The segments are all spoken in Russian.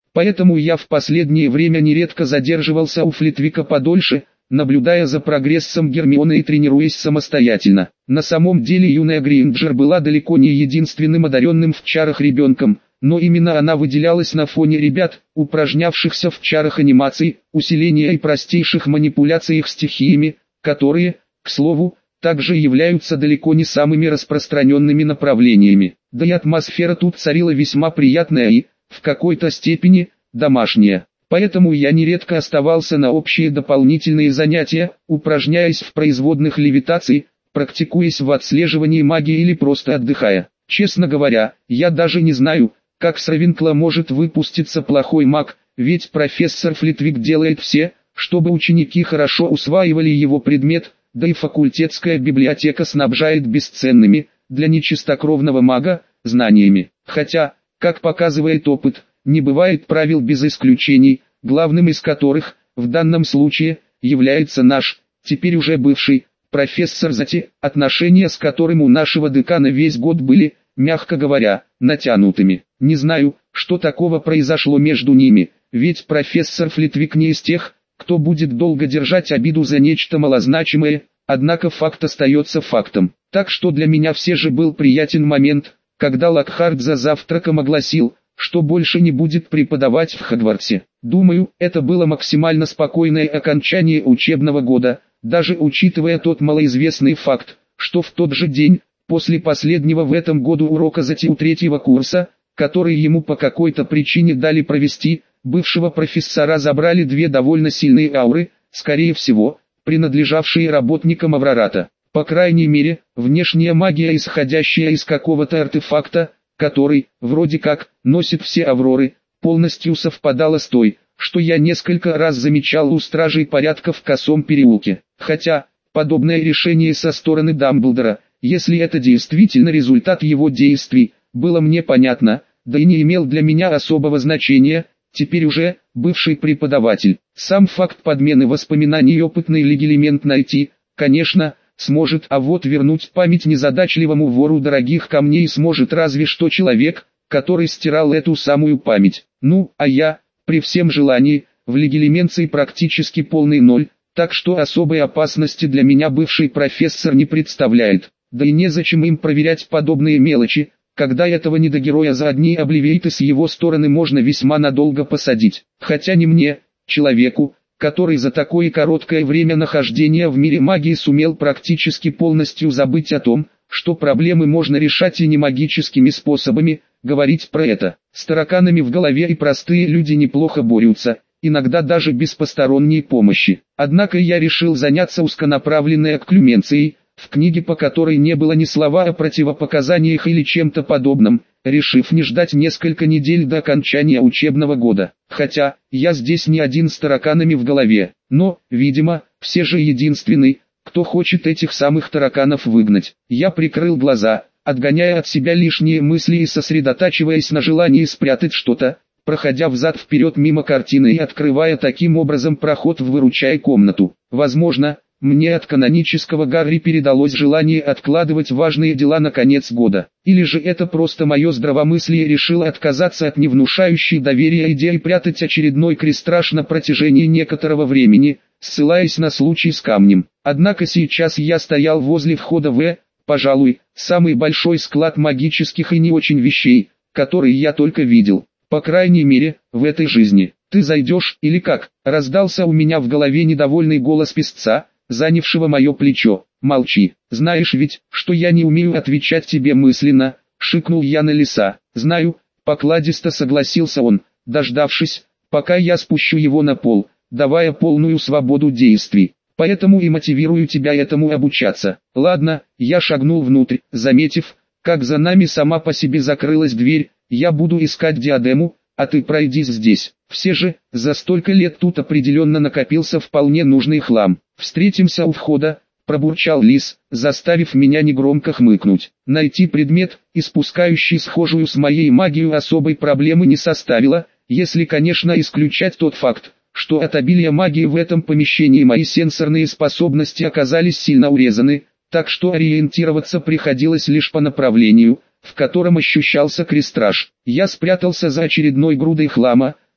Поэтому я в последнее время нередко задерживался у Флитвика подольше, наблюдая за прогрессом Гермионы и тренируясь самостоятельно. На самом деле юная Грейнджер была далеко не единственным одаренным в чарах ребенком, но именно она выделялась на фоне ребят, упражнявшихся в чарах анимации, усиления и простейших манипуляциях стихиями, которые, к слову, также являются далеко не самыми распространенными направлениями. Да и атмосфера тут царила весьма приятная и, в какой-то степени, домашняя. Поэтому я нередко оставался на общие дополнительные занятия, упражняясь в производных левитаций, практикуясь в отслеживании магии или просто отдыхая. Честно говоря, я даже не знаю, как с Равенкла может выпуститься плохой маг, ведь профессор Флитвик делает все, чтобы ученики хорошо усваивали его предмет, да и факультетская библиотека снабжает бесценными, для нечистокровного мага, знаниями. Хотя, как показывает опыт, не бывает правил без исключений, главным из которых, в данном случае, является наш, теперь уже бывший, профессор Зати, отношения с которым у нашего декана весь год были, мягко говоря, натянутыми. Не знаю, что такого произошло между ними, ведь профессор Флитвик не из тех, кто будет долго держать обиду за нечто малозначимое, однако факт остается фактом. Так что для меня все же был приятен момент, когда Локхарт за завтраком огласил, что больше не будет преподавать в Хогвартсе. Думаю, это было максимально спокойное окончание учебного года, даже учитывая тот малоизвестный факт, что в тот же день, после последнего в этом году урока Зати у третьего курса, который ему по какой-то причине дали провести, бывшего профессора забрали две довольно сильные ауры, скорее всего, принадлежавшие работникам Аврората. По крайней мере, внешняя магия, исходящая из какого-то артефакта, который, вроде как, носит все авроры, полностью совпадала с той, что я несколько раз замечал у стражей порядка в Косом переулке. Хотя, подобное решение со стороны Дамблдора, если это действительно результат его действий, было мне понятно, да и не имел для меня особого значения, теперь уже, бывший преподаватель. Сам факт подмены воспоминаний опытный легилемент найти, конечно, сможет, а вот вернуть память незадачливому вору дорогих камней сможет разве что человек, который стирал эту самую память. Ну, а я, при всем желании, в легилеменции практически полный ноль, так что особой опасности для меня бывший профессор не представляет. Да и незачем им проверять подобные мелочи, когда этого недогероя за одни обливейты с его стороны можно весьма надолго посадить. Хотя не мне, человеку, который за такое короткое время нахождения в мире магии сумел практически полностью забыть о том, что проблемы можно решать и не магическими способами, говорить про это. С тараканами в голове и простые люди неплохо борются, иногда даже без посторонней помощи. Однако я решил заняться узконаправленной окклюменцией, в книге по которой не было ни слова о противопоказаниях или чем-то подобном, решив не ждать несколько недель до окончания учебного года. Хотя, я здесь не один с тараканами в голове, но, видимо, все же единственный, кто хочет этих самых тараканов выгнать. Я прикрыл глаза, отгоняя от себя лишние мысли и сосредотачиваясь на желании спрятать что-то, проходя взад-вперед мимо картины и открывая таким образом проход в выручай комнату. Возможно, мне от канонического Гарри передалось желание откладывать важные дела на конец года. Или же это просто мое здравомыслие решило отказаться от невнушающей доверия идеи прятать очередной крестраж на протяжении некоторого времени, ссылаясь на случай с камнем. Однако сейчас я стоял возле входа в, пожалуй, самый большой склад магических и не очень вещей, которые я только видел. По крайней мере, в этой жизни. «Ты зайдешь, или как?» — раздался у меня в голове недовольный голос песца, занявшего мое плечо. «Молчи, знаешь ведь, что я не умею отвечать тебе мысленно», — шикнул я на лиса. «Знаю», — покладисто согласился он, дождавшись, пока я спущу его на пол, давая полную свободу действий. «Поэтому и мотивирую тебя этому обучаться». «Ладно», — я шагнул внутрь, заметив, как за нами сама по себе закрылась дверь. «Я буду искать диадему, а ты пройдись здесь». Все же, за столько лет тут определенно накопился вполне нужный хлам. «Встретимся у входа», — пробурчал лис, заставив меня негромко хмыкнуть. Найти предмет, испускающий схожую с моей магией, особой проблемы не составило, если, конечно, исключать тот факт, что от обилия магии в этом помещении мои сенсорные способности оказались сильно урезаны, так что ориентироваться приходилось лишь по направлению, в котором ощущался крестраж. Я спрятался за очередной грудой хлама,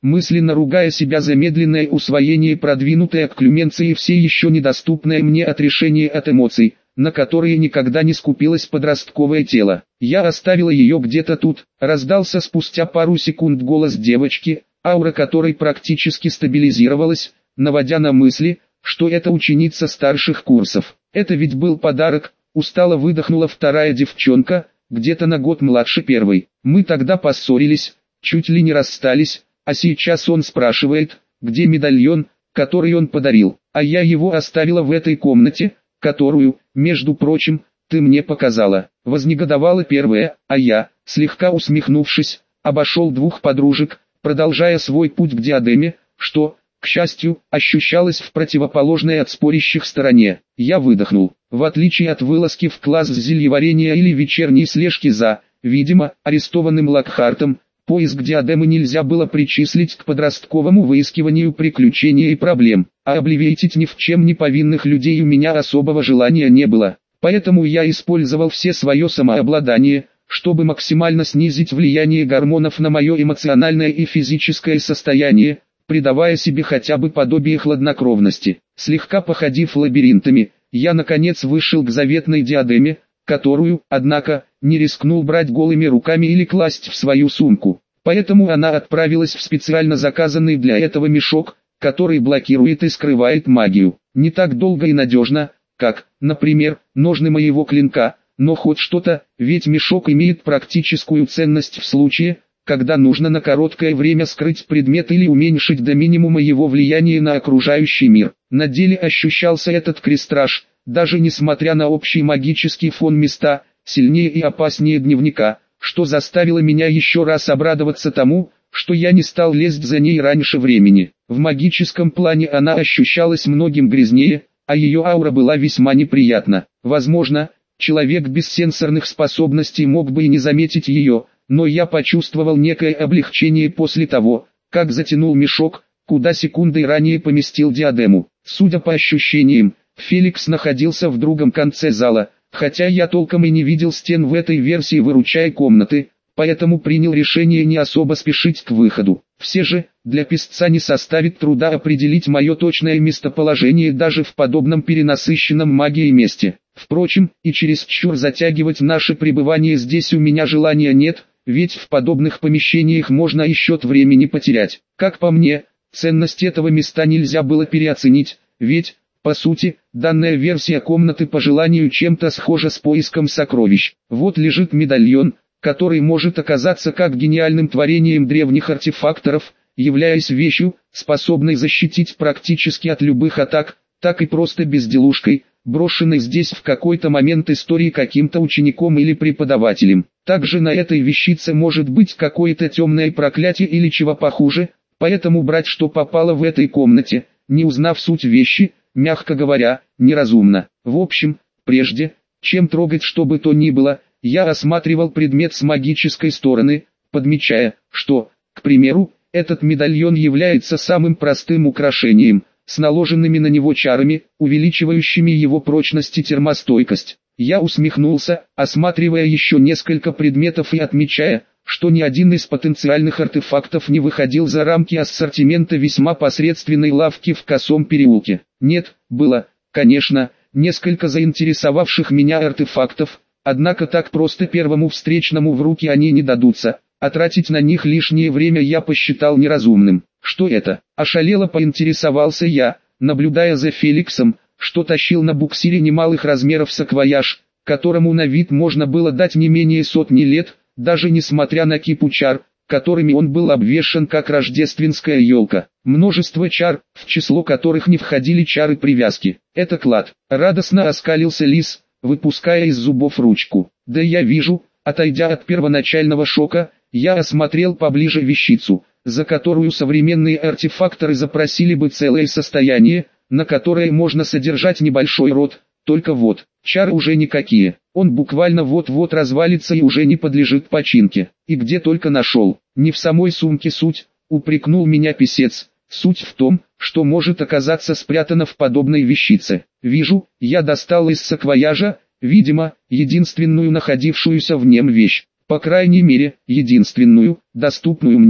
мысленно ругая себя за медленное усвоение продвинутой окклюменции все еще недоступное мне отрешение от эмоций, на которые никогда не скупилось подростковое тело. Я оставила ее где-то тут, раздался спустя пару секунд голос девочки, аура которой практически стабилизировалась, наводя на мысли, что это ученица старших курсов. Это ведь был подарок, устало выдохнула вторая девчонка, где-то на год младше первой. Мы тогда поссорились, чуть ли не расстались, а сейчас он спрашивает, где медальон, который он подарил, а я его оставила в этой комнате, которую, между прочим, ты мне показала. Вознегодовала первая, а я, слегка усмехнувшись, обошел двух подружек, продолжая свой путь к диадеме, что, к счастью, ощущалось в противоположной от спорящих стороне. Я выдохнул. В отличие от вылазки в класс зельеварения или вечерней слежки за, видимо, арестованным Локхартом, поиск диадемы нельзя было причислить к подростковому выискиванию приключений и проблем, а обливейтить ни в чем не повинных людей у меня особого желания не было. Поэтому я использовал все свое самообладание, чтобы максимально снизить влияние гормонов на мое эмоциональное и физическое состояние, придавая себе хотя бы подобие хладнокровности. Слегка походив лабиринтами, я наконец вышел к заветной диадеме, которую, однако, не рискнул брать голыми руками или класть в свою сумку. Поэтому она отправилась в специально заказанный для этого мешок, который блокирует и скрывает магию. Не так долго и надежно, как, например, ножны моего клинка, но хоть что-то, ведь мешок имеет практическую ценность в случае, когда нужно на короткое время скрыть предмет или уменьшить до минимума его влияние на окружающий мир. На деле ощущался этот крестраж, даже несмотря на общий магический фон места, сильнее и опаснее дневника, что заставило меня еще раз обрадоваться тому, что я не стал лезть за ней раньше времени. В магическом плане она ощущалась многим грязнее, а ее аура была весьма неприятна. Возможно, человек без сенсорных способностей мог бы и не заметить ее, но я почувствовал некое облегчение после того, как затянул мешок, куда секундой ранее поместил диадему. Судя по ощущениям, Феликс находился в другом конце зала, хотя я толком и не видел стен в этой версии выручай комнаты, поэтому принял решение не особо спешить к выходу. Все же, для писца не составит труда определить мое точное местоположение даже в подобном перенасыщенном магией месте. Впрочем, и чересчур затягивать наше пребывание здесь у меня желания нет, ведь в подобных помещениях можно и счет времени потерять. Как по мне, ценность этого места нельзя было переоценить, ведь, по сути, данная версия комнаты по желанию чем-то схожа с поиском сокровищ. Вот лежит медальон, который может оказаться как гениальным творением древних артефакторов, являясь вещью, способной защитить практически от любых атак, так и просто безделушкой, брошенной здесь в какой-то момент истории каким-то учеником или преподавателем. Также на этой вещице может быть какое-то темное проклятие или чего похуже, поэтому брать что попало в этой комнате, не узнав суть вещи, мягко говоря, неразумно. В общем, прежде, чем трогать что бы то ни было, я осматривал предмет с магической стороны, подмечая, что, к примеру, этот медальон является самым простым украшением, с наложенными на него чарами, увеличивающими его прочность и термостойкость. Я усмехнулся, осматривая еще несколько предметов и отмечая, что ни один из потенциальных артефактов не выходил за рамки ассортимента весьма посредственной лавки в Косом переулке. Нет, было, конечно, несколько заинтересовавших меня артефактов, однако так просто первому встречному в руки они не дадутся, а тратить на них лишнее время я посчитал неразумным. Что это? Ошалело поинтересовался я, наблюдая за Феликсом, что тащил на буксире немалых размеров саквояж, которому на вид можно было дать не менее сотни лет, даже несмотря на кипу чар, которыми он был обвешан как рождественская елка. Множество чар, в число которых не входили чары привязки. Это клад. Радостно оскалился лис, выпуская из зубов ручку. Да я вижу, отойдя от первоначального шока, я осмотрел поближе вещицу, за которую современные артефакторы запросили бы целое состояние, на которое можно содержать небольшой род, только вот, чары уже никакие, он буквально вот-вот развалится и уже не подлежит починке. И где только нашел, не в самой сумке суть, упрекнул меня писец, суть в том, что может оказаться спрятано в подобной вещице. Вижу, я достал из саквояжа, видимо, единственную находившуюся в нем вещь. По крайней мере, единственную, доступную мне.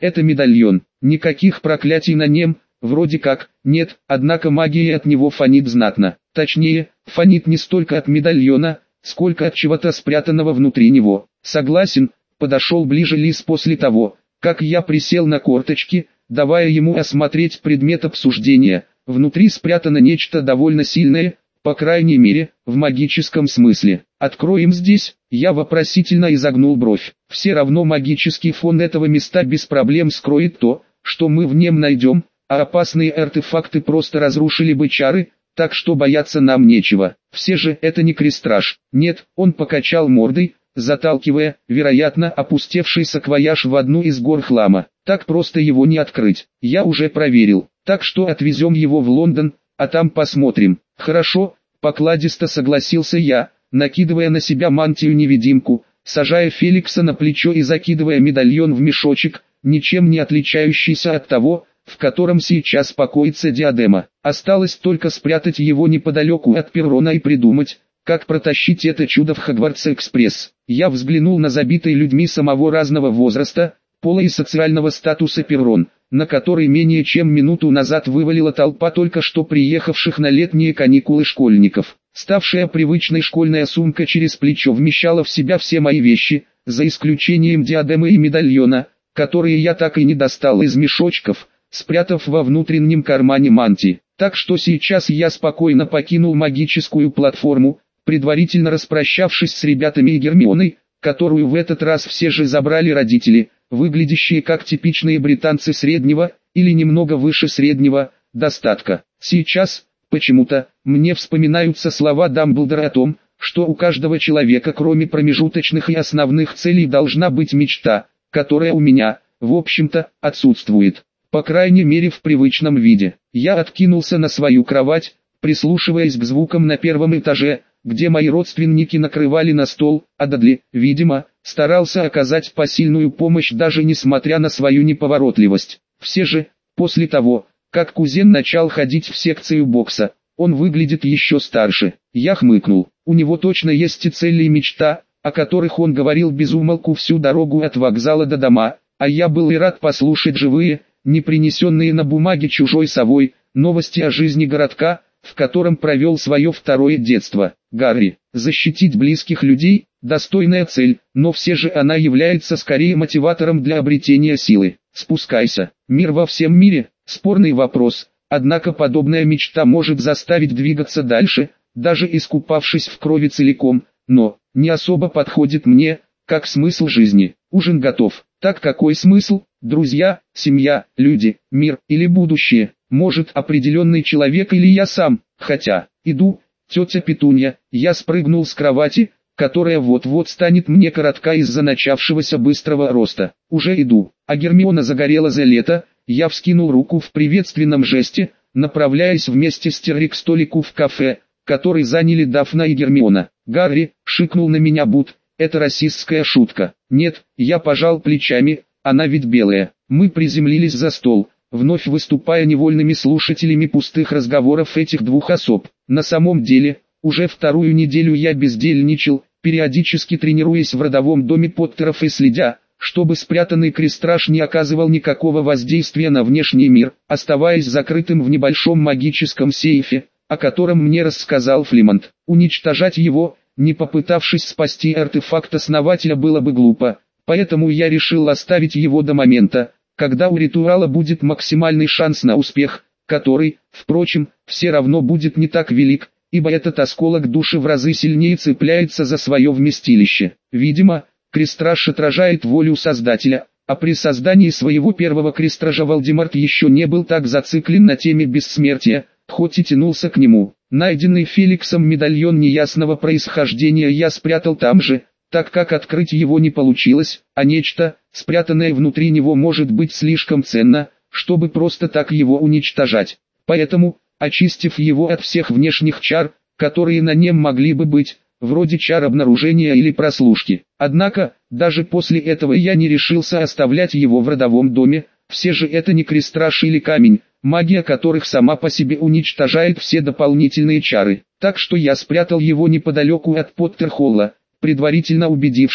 Это медальон. Никаких проклятий на нем, вроде как, нет, однако магия от него фонит знатно. Точнее, фонит не столько от медальона, сколько от чего-то спрятанного внутри него. Согласен, подошел ближе Лис после того, как я присел на корточки, давая ему осмотреть предмет обсуждения. Внутри спрятано нечто довольно сильное, по крайней мере, в магическом смысле. Откроем здесь, я вопросительно изогнул бровь. Все равно магический фон этого места без проблем скроет то, что мы в нем найдем, а опасные артефакты просто разрушили бы чары, так что бояться нам нечего. Все же это не крестраж. Нет, он покачал мордой, заталкивая, вероятно, опустевший саквояж в одну из гор хлама. Так просто его не открыть. Я уже проверил. Так что отвезем его в Лондон, а там посмотрим. Хорошо, покладисто согласился я, накидывая на себя мантию-невидимку, сажая Феликса на плечо и закидывая медальон в мешочек, ничем не отличающийся от того, в котором сейчас покоится диадема. Осталось только спрятать его неподалеку от перрона и придумать, как протащить это чудо в Хогвартс-экспресс. Я взглянул на забитый людьми самого разного возраста, пола и социального статуса перрон, на который менее чем минуту назад вывалила толпа только что приехавших на летние каникулы школьников. Ставшая привычной школьная сумка через плечо вмещала в себя все мои вещи, за исключением диадемы и медальона, которые я так и не достал из мешочков, спрятав во внутреннем кармане мантии. Так что сейчас я спокойно покинул магическую платформу, предварительно распрощавшись с ребятами и Гермионой, которую в этот раз все же забрали родители, выглядящие как типичные британцы среднего, или немного выше среднего, достатка. Сейчас, почему-то, мне вспоминаются слова Дамблдора о том, что у каждого человека кроме промежуточных и основных целей должна быть мечта, которая у меня, в общем-то, отсутствует. По крайней мере в привычном виде. Я откинулся на свою кровать, прислушиваясь к звукам на первом этаже, где мои родственники накрывали на стол, а Дадли, видимо, старался оказать посильную помощь даже несмотря на свою неповоротливость. Все же, после того, как кузен начал ходить в секцию бокса, он выглядит еще старше. Я хмыкнул. У него точно есть и цели и мечта, о которых он говорил без умолку всю дорогу от вокзала до дома, а я был и рад послушать живые, не принесенные на бумаге чужой совой, новости о жизни городка, в котором провел свое второе детство. Гарри, защитить близких людей – достойная цель, но все же она является скорее мотиватором для обретения силы. Спускайся. Мир во всем мире – спорный вопрос, однако подобная мечта может заставить двигаться дальше, даже искупавшись в крови целиком, но не особо подходит мне, как смысл жизни. Ужин готов. Так какой смысл? Друзья, семья, люди, мир или будущее? Может определенный человек или я сам? Хотя, иду, тетя Петунья, я спрыгнул с кровати, которая вот-вот станет мне коротка из-за начавшегося быстрого роста. Уже иду, а Гермиона загорела за лето, я вскинул руку в приветственном жесте, направляясь вместе с Терри к столику в кафе, который заняли Дафна и Гермиона. Гарри, шикнул на меня Бут, это расистская шутка. Нет, я пожал плечами, она ведь белая. Мы приземлились за стол, вновь выступая невольными слушателями пустых разговоров этих двух особ. На самом деле, уже вторую неделю я бездельничал, периодически тренируясь в родовом доме Поттеров и следя, чтобы спрятанный крестраж не оказывал никакого воздействия на внешний мир, оставаясь закрытым в небольшом магическом сейфе, о котором мне рассказал Флимонт. Уничтожать его, не попытавшись спасти артефакт основателя, было бы глупо, поэтому я решил оставить его до момента, когда у ритуала будет максимальный шанс на успех, который, впрочем, все равно будет не так велик, ибо этот осколок души в разы сильнее цепляется за свое вместилище. Видимо, крестраж отражает волю Создателя, а при создании своего первого крестража Волдеморт еще не был так зациклен на теме бессмертия, хоть и тянулся к нему. Найденный Феликсом медальон неясного происхождения я спрятал там же, так как открыть его не получилось, а нечто, спрятанное внутри него, может быть слишком ценно, чтобы просто так его уничтожать. Поэтому, очистив его от всех внешних чар, которые на нем могли бы быть, вроде чар обнаружения или прослушки. Однако, даже после этого я не решился оставлять его в родовом доме, все же это не крестраж или камень, магия которых сама по себе уничтожает все дополнительные чары. Так что я спрятал его неподалеку от Поттерхолла, предварительно убедившись,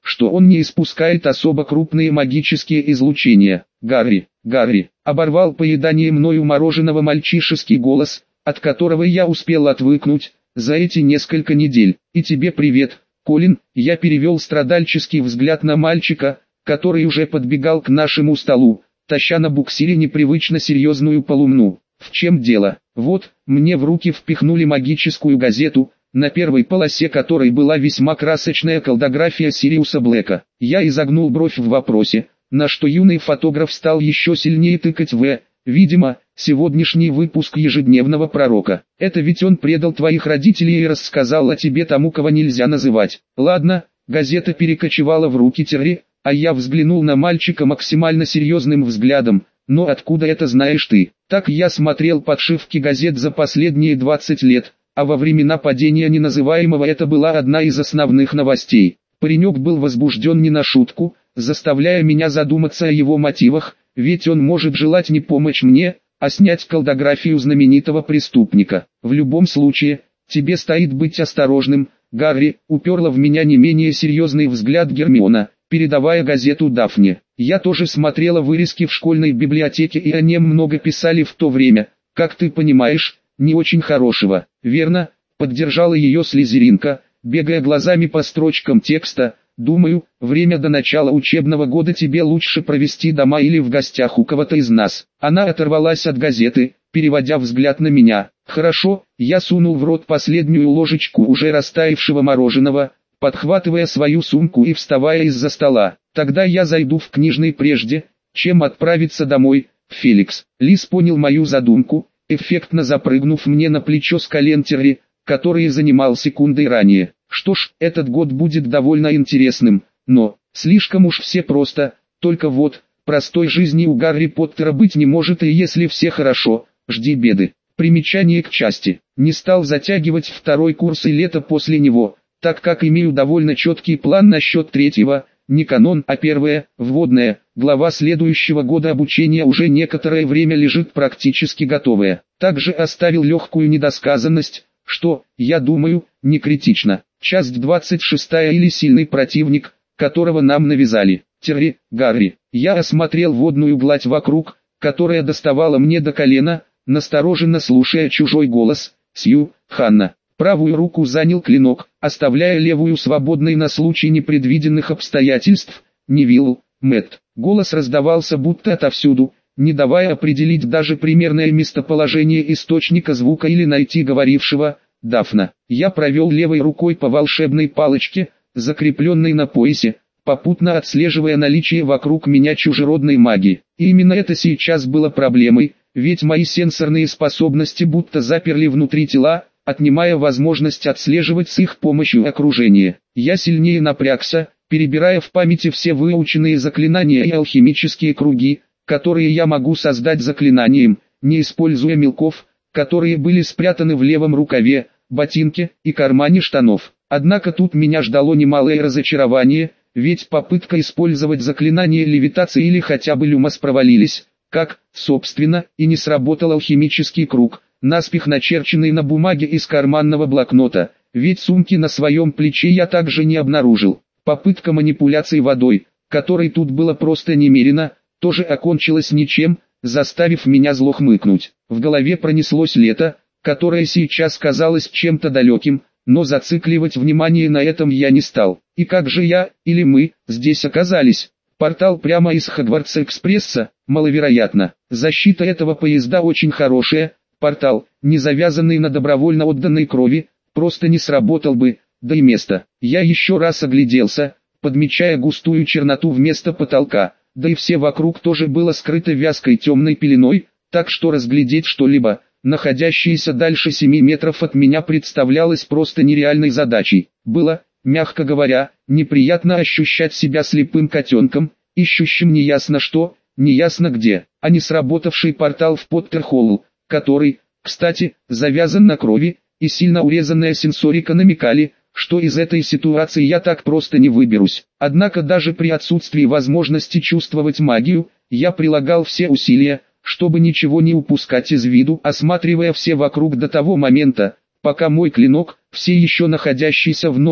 что он не испускает особо крупные магические излучения. Гарри, Гарри, оборвал поедание мною мороженого мальчишеский голос, от которого я успел отвыкнуть за эти несколько недель. И тебе привет, Колин. Я перевел страдальческий взгляд на мальчика, который уже подбегал к нашему столу, таща на буксире непривычно серьезную полумну. В чем дело? Вот, мне в руки впихнули магическую газету, на первой полосе которой была весьма красочная колдография Сириуса Блэка. Я изогнул бровь в вопросе, на что юный фотограф стал еще сильнее тыкать видимо, сегодняшний выпуск ежедневного пророка. Это ведь он предал твоих родителей и рассказал о тебе тому, кого нельзя называть. Ладно, газета перекочевала в руки Терри, а я взглянул на мальчика максимально серьезным взглядом. Но откуда это знаешь ты? Так я смотрел подшивки газет за последние 20 лет, а во времена падения неназываемого это была одна из основных новостей. Паренек был возбужден не на шутку, заставляя меня задуматься о его мотивах, ведь он может желать не помочь мне, а снять колдографию знаменитого преступника. В любом случае, тебе стоит быть осторожным, Гарри, уперла в меня не менее серьезный взгляд Гермиона, передавая газету Дафне. Я тоже смотрела вырезки в школьной библиотеке, и о нем много писали в то время, как ты понимаешь, не очень хорошего. Верно, поддержала ее слизеринка, бегая глазами по строчкам текста. Думаю, время до начала учебного года тебе лучше провести дома или в гостях у кого-то из нас. Она оторвалась от газеты, переводя взгляд на меня. Хорошо, я сунул в рот последнюю ложечку уже растаявшего мороженого, подхватывая свою сумку и вставая из-за стола. Тогда я зайду в книжный прежде, чем отправиться домой, Феликс. Лис понял мою задумку, эффектно запрыгнув мне на плечо с колен Терри, который занимал секундой ранее. Что ж, этот год будет довольно интересным, но слишком уж все просто, только вот, простой жизни у Гарри Поттера быть не может, и если все хорошо, жди беды. Примечание к части. Не стал затягивать второй курс и лето после него, так как имею довольно четкий план насчет третьего, не канон, а первая, вводная, глава следующего года обучения уже некоторое время лежит практически готовая. Также оставил легкую недосказанность, что, я думаю, не критично. Часть 26 или сильный противник, которого нам навязали. Терри, Гарри. Я осмотрел водную гладь вокруг, которая доставала мне до колена, настороженно слушая чужой голос. Сью, Ханна. Правую руку занял клинок, оставляя левую свободной на случай непредвиденных обстоятельств. Невилл, Мэтт. Голос раздавался будто отовсюду, не давая определить даже примерное местоположение источника звука или найти говорившего. Дафна. Я провел левой рукой по волшебной палочке, закрепленной на поясе, попутно отслеживая наличие вокруг меня чужеродной магии. И именно это сейчас было проблемой, ведь мои сенсорные способности будто заперли внутри тела, отнимая возможность отслеживать с их помощью окружение. Я сильнее напрягся, перебирая в памяти все выученные заклинания и алхимические круги, которые я могу создать заклинанием, не используя мелков, которые были спрятаны в левом рукаве, ботинке и кармане штанов. Однако тут меня ждало немалое разочарование, ведь попытка использовать заклинание левитации или хотя бы люмос провалились, как, собственно, и не сработал алхимический круг, наспех начерченный на бумаге из карманного блокнота, ведь сумки на своем плече я также не обнаружил. Попытка манипуляции водой, которой тут было просто немерено, тоже окончилась ничем, заставив меня зло хмыкнуть. В голове пронеслось лето, которое сейчас казалось чем-то далеким, но зацикливать внимание на этом я не стал. И как же я, или мы, здесь оказались? Портал прямо из Хогвартс-экспресса, маловероятно. Защита этого поезда очень хорошая, портал, не завязанный на добровольно отданной крови, просто не сработал бы, да и место. Я еще раз огляделся, подмечая густую черноту вместо потолка, да и все вокруг тоже было скрыто вязкой темной пеленой, так что разглядеть что-либо, находящееся дальше 7 метров от меня, представлялось просто нереальной задачей. Было, мягко говоря, неприятно ощущать себя слепым котенком, ищущим неясно что, неясно где, а не сработавший портал в Поттерхолл, который, кстати, завязан на крови, и сильно урезанная сенсорика намекали, что из этой ситуации я так просто не выберусь. Однако даже при отсутствии возможности чувствовать магию, я прилагал все усилия, чтобы ничего не упускать из виду, осматривая все вокруг до того момента, пока мой клинок, все еще находящийся в ножнах,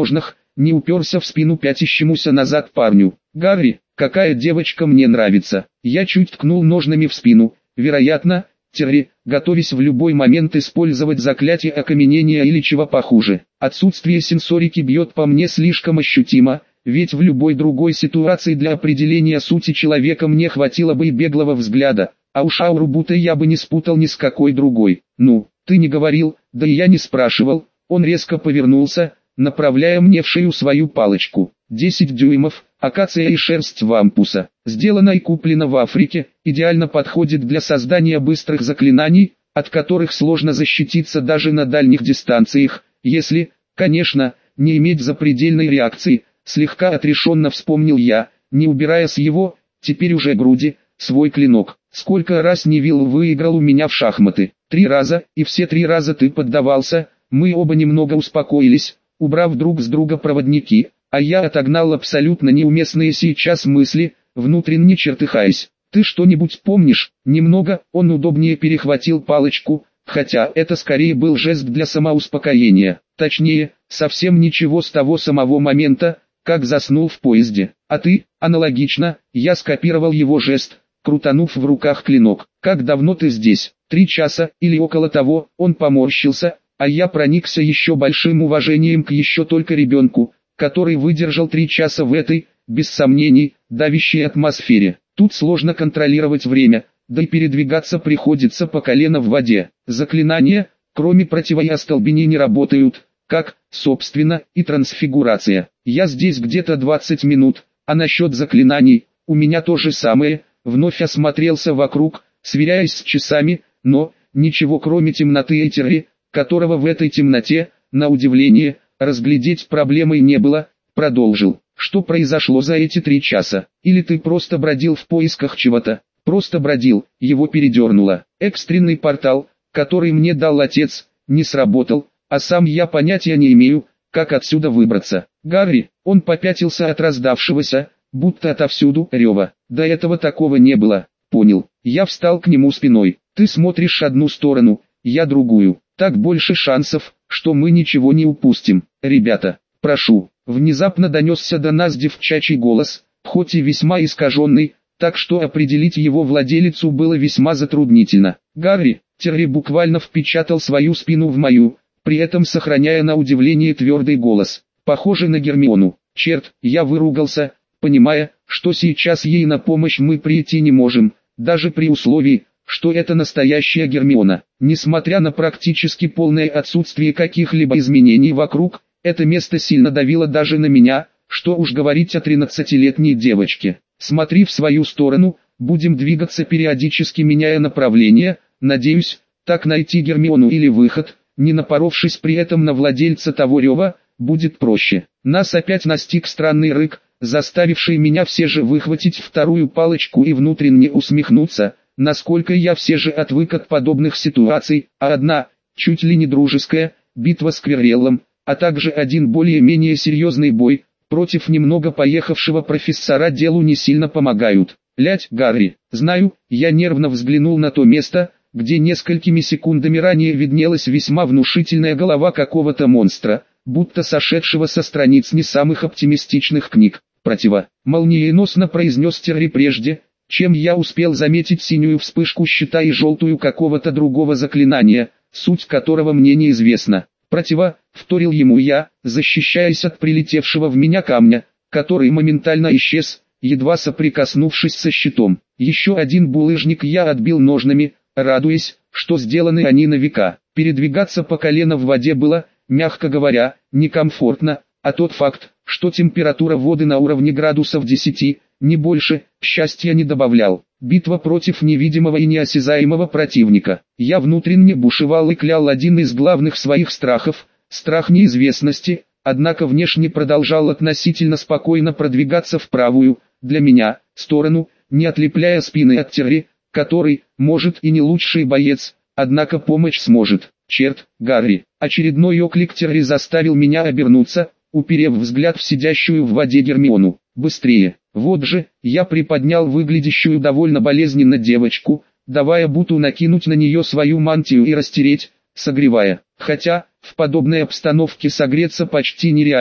не уперся в спину пятящемуся назад парню. «Гарри, какая девочка мне нравится!» Я чуть ткнул ножнами в спину, вероятно, Терри, готовясь в любой момент использовать заклятие окаменения или чего похуже. Отсутствие сенсорики бьет по мне слишком ощутимо, ведь в любой другой ситуации для определения сути человека мне хватило бы и беглого взгляда, а уж ауру будто я бы не спутал ни с какой другой. «Ну, ты не говорил, да и я не спрашивал». Он резко повернулся, направляя мне в шею свою палочку. 10 дюймов, акация и шерсть вампуса. Сделана и куплена в Африке, идеально подходит для создания быстрых заклинаний, от которых сложно защититься даже на дальних дистанциях, если, конечно, не иметь запредельной реакции. Слегка отрешенно вспомнил я, не убирая с его, теперь уже груди, свой клинок. «Сколько раз Невилл выиграл у меня в шахматы?» 3 раза, и все 3 раза ты поддавался». Мы оба немного успокоились, убрав друг с друга проводники, а я отогнал абсолютно неуместные сейчас мысли, внутренне чертыхаясь. «Ты что-нибудь помнишь?» «Немного». Он удобнее перехватил палочку, хотя это скорее был жест для самоуспокоения. Точнее, совсем ничего с того самого момента, как заснул в поезде. «А ты?» «Аналогично». Я скопировал его жест, крутанув в руках клинок. «Как давно ты здесь?» 3 часа, или около того. Он поморщился, а я проникся еще большим уважением к еще только ребенку, который выдержал 3 часа в этой, без сомнений, давящей атмосфере. Тут сложно контролировать время, да и передвигаться приходится по колено в воде. Заклинания, кроме противоостолбения, не работают, как, собственно, и трансфигурация. Я здесь где-то 20 минут, а насчет заклинаний, у меня то же самое. Вновь осмотрелся вокруг, сверяясь с часами, но, ничего кроме темноты и Терри, которого в этой темноте, на удивление, разглядеть проблемой не было. Продолжил. «Что произошло за эти 3 часа? Или ты просто бродил в поисках чего-то?» «Просто бродил», его передернуло. «Экстренный портал, который мне дал отец, не сработал, а сам я понятия не имею, как отсюда выбраться». «Гарри», он попятился от раздавшегося, будто отовсюду, рева. До этого такого не было. «Понял». Я встал к нему спиной. «Ты смотришь одну сторону, я другую. Так больше шансов, что мы ничего не упустим. Ребята, прошу». Внезапно донесся до нас девчачий голос, хоть и весьма искаженный, так что определить его владелицу было весьма затруднительно. «Гарри», Терри буквально впечатал свою спину в мою, при этом сохраняя на удивление твердый голос, похожий на Гермиону. Черт, я выругался, понимая, что сейчас ей на помощь мы прийти не можем, даже при условии, что это настоящая Гермиона. Несмотря на практически полное отсутствие каких-либо изменений вокруг, это место сильно давило даже на меня, что уж говорить о 13-летней девочке. «Смотри в свою сторону, будем двигаться периодически меняя направление, надеюсь, так найти Гермиону или выход, не напоровшись при этом на владельца того рева, будет проще». Нас опять настиг странный рык, заставивший меня все же выхватить вторую палочку и внутренне усмехнуться, насколько я все же отвык от подобных ситуаций, а одна, чуть ли не дружеская, битва с Квирреллом, а также один более-менее серьезный бой, против немного поехавшего профессора делу не сильно помогают. «Лядь, Гарри, знаю», я нервно взглянул на то место, где несколькими секундами ранее виднелась весьма внушительная голова какого-то монстра, будто сошедшего со страниц не самых оптимистичных книг. Молниеносно произнес Терри прежде, чем я успел заметить синюю вспышку щита и желтую какого-то другого заклинания, суть которого мне неизвестна. Вторил ему я, защищаясь от прилетевшего в меня камня, который моментально исчез, едва соприкоснувшись со щитом. Еще один булыжник я отбил ножнами, радуясь, что сделаны они на века. Передвигаться по колено в воде было, мягко говоря, некомфортно, а тот факт, что температура воды на уровне градусов 10, не больше, счастья не добавлял. Битва против невидимого и неосязаемого противника. Я внутренне бушевал и клял один из главных своих страхов, страх неизвестности, однако внешне продолжал относительно спокойно продвигаться в правую, для меня, сторону, не отлепляя спины от Терри, который, может и не лучший боец, однако помочь сможет. Черт, Гарри, очередной оклик Терри заставил меня обернуться, уперев взгляд в сидящую в воде Гермиону. Быстрее. Вот же, я приподнял выглядящую довольно болезненно девочку, давая Буту накинуть на нее свою мантию и растереть, согревая. Хотя, в подобной обстановке согреться почти нереально,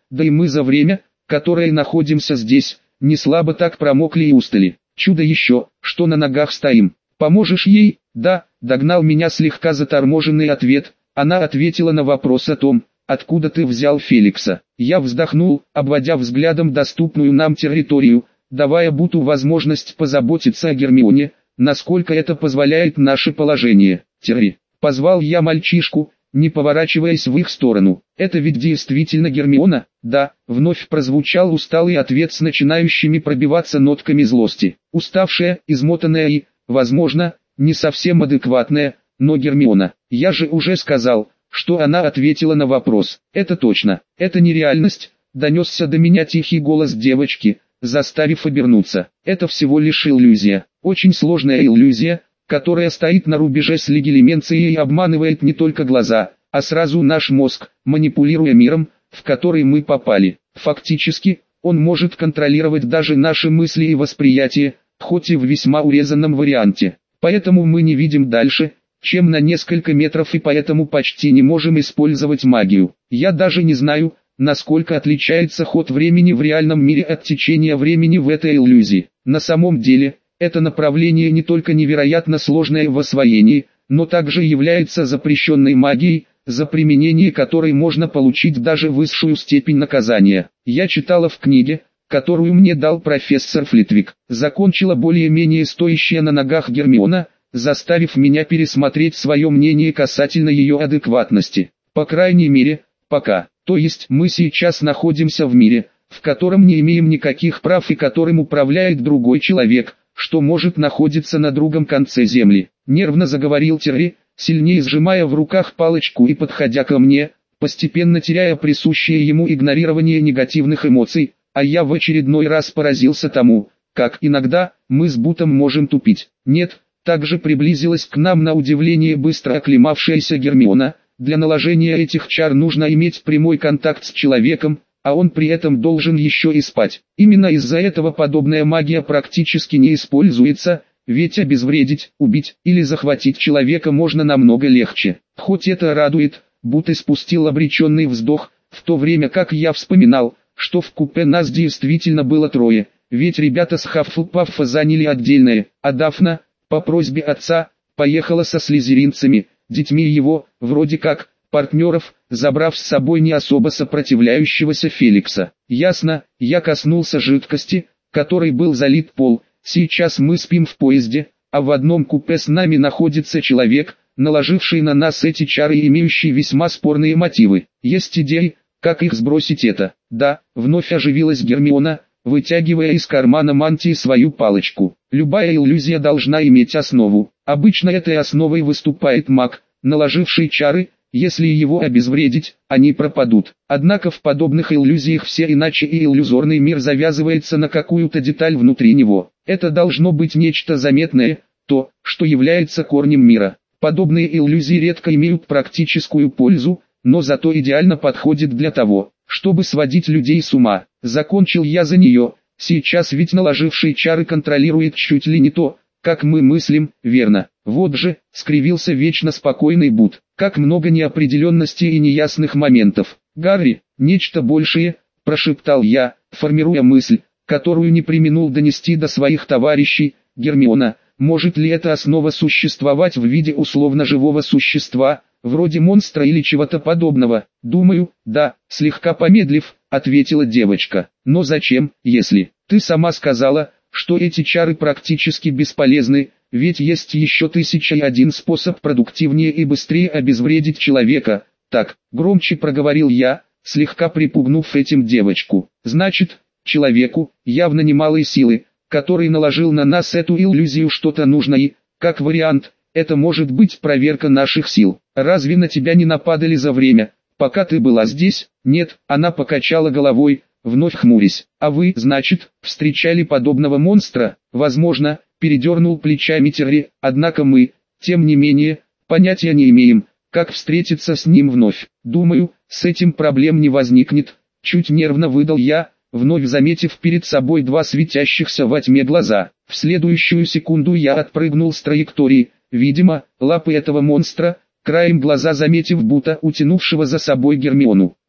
да и мы за время, которое находимся здесь, не слабо так промокли и устали. Чудо еще, что на ногах стоим. Поможешь ей? Да, догнал меня слегка заторможенный ответ. Она ответила на вопрос о том, откуда ты взял Феликса. Я вздохнул, обводя взглядом доступную нам территорию, давая Буту возможность позаботиться о Гермионе, насколько это позволяет наше положение. Терри, позвал я мальчишку, не поворачиваясь в их сторону. Это ведь действительно Гермиона? Да, вновь прозвучал усталый ответ с начинающими пробиваться нотками злости. Уставшая, измотанная и, возможно, не совсем адекватная, но Гермиона. Я же уже сказал, что она ответила на вопрос. Это точно, это не реальность, донесся до меня тихий голос девочки, заставив обернуться. Это всего лишь иллюзия, очень сложная иллюзия, которая стоит на рубеже с легилименцией и обманывает не только глаза, а сразу наш мозг, манипулируя миром, в который мы попали. Фактически, он может контролировать даже наши мысли и восприятие, хоть и в весьма урезанном варианте. Поэтому мы не видим дальше, чем на несколько метров, и поэтому почти не можем использовать магию. Я даже не знаю, насколько отличается ход времени в реальном мире от течения времени в этой иллюзии. На самом деле, это направление не только невероятно сложное в освоении, но также является запрещенной магией, за применение которой можно получить даже высшую степень наказания. Я читала в книге, которую мне дал профессор Флитвик. Закончила более-менее стоящая на ногах Гермиона, заставив меня пересмотреть свое мнение касательно ее адекватности. По крайней мере, пока. То есть мы сейчас находимся в мире, в котором не имеем никаких прав и которым управляет другой человек, что может находиться на другом конце земли. Нервно заговорил Терри, сильнее сжимая в руках палочку и подходя ко мне, постепенно теряя присущее ему игнорирование негативных эмоций, а я в очередной раз поразился тому, как иногда мы с Бутом можем тупить. Нет, также приблизилась к нам на удивление быстро оклемавшаяся Гермиона. Для наложения этих чар нужно иметь прямой контакт с человеком, а он при этом должен еще и спать. Именно из-за этого подобная магия практически не используется, ведь обезвредить, убить или захватить человека можно намного легче. Хоть это радует, Бут испустил обреченный вздох, в то время как я вспоминал, что в купе нас действительно было трое, ведь ребята с Хаффлпаффа заняли отдельное, а Дафна, по просьбе отца, поехала со слизеринцами, детьми его, вроде как, партнеров, забрав с собой не особо сопротивляющегося Феликса. Ясно, я коснулся жидкости, которой был залит пол. Сейчас мы спим в поезде, а в одном купе с нами находится человек, наложивший на нас эти чары и имеющий весьма спорные мотивы. Есть идеи, как их сбросить это? Да, вновь оживилась Гермиона, вытягивая из кармана мантии свою палочку. Любая иллюзия должна иметь основу. Обычно этой основой выступает маг, наложивший чары. Если его обезвредить, они пропадут. Однако в подобных иллюзиях все иначе, и иллюзорный мир завязывается на какую-то деталь внутри него. Это должно быть нечто заметное, то, что является корнем мира. Подобные иллюзии редко имеют практическую пользу, но зато идеально подходят для того, чтобы сводить людей с ума. Закончил я за нее. Сейчас ведь наложивший чары контролирует чуть ли не то, как мы мыслим, верно? Вот же, скривился вечно спокойный Бут. Как много неопределенностей и неясных моментов. Гарри, нечто большее, прошептал я, формируя мысль, которую не преминул донести до своих товарищей. Гермиона, может ли эта основа существовать в виде условно живого существа, вроде монстра или чего-то подобного? Думаю, да, слегка помедлив, ответила девочка. Но зачем, если ты сама сказала, что эти чары практически бесполезны, ведь есть еще 1001 способ продуктивнее и быстрее обезвредить человека. Так, громче проговорил я, слегка припугнув этим девочку. Значит, человеку, явно немалой силы, который наложил на нас эту иллюзию, что-то нужно и, как вариант, это может быть проверка наших сил. Разве на тебя не нападали за время, пока ты была здесь? Нет, она покачала головой, вновь хмурясь. А вы, значит, встречали подобного монстра? Возможно, передернул плечами Терри, однако мы, тем не менее, понятия не имеем, как встретиться с ним вновь. Думаю, с этим проблем не возникнет. Чуть нервно выдал я, вновь заметив перед собой два светящихся во тьме глаза. В следующую секунду я отпрыгнул с траектории, видимо, лапы этого монстра, краем глаза заметив Бута, утянувшего за собой Гермиону.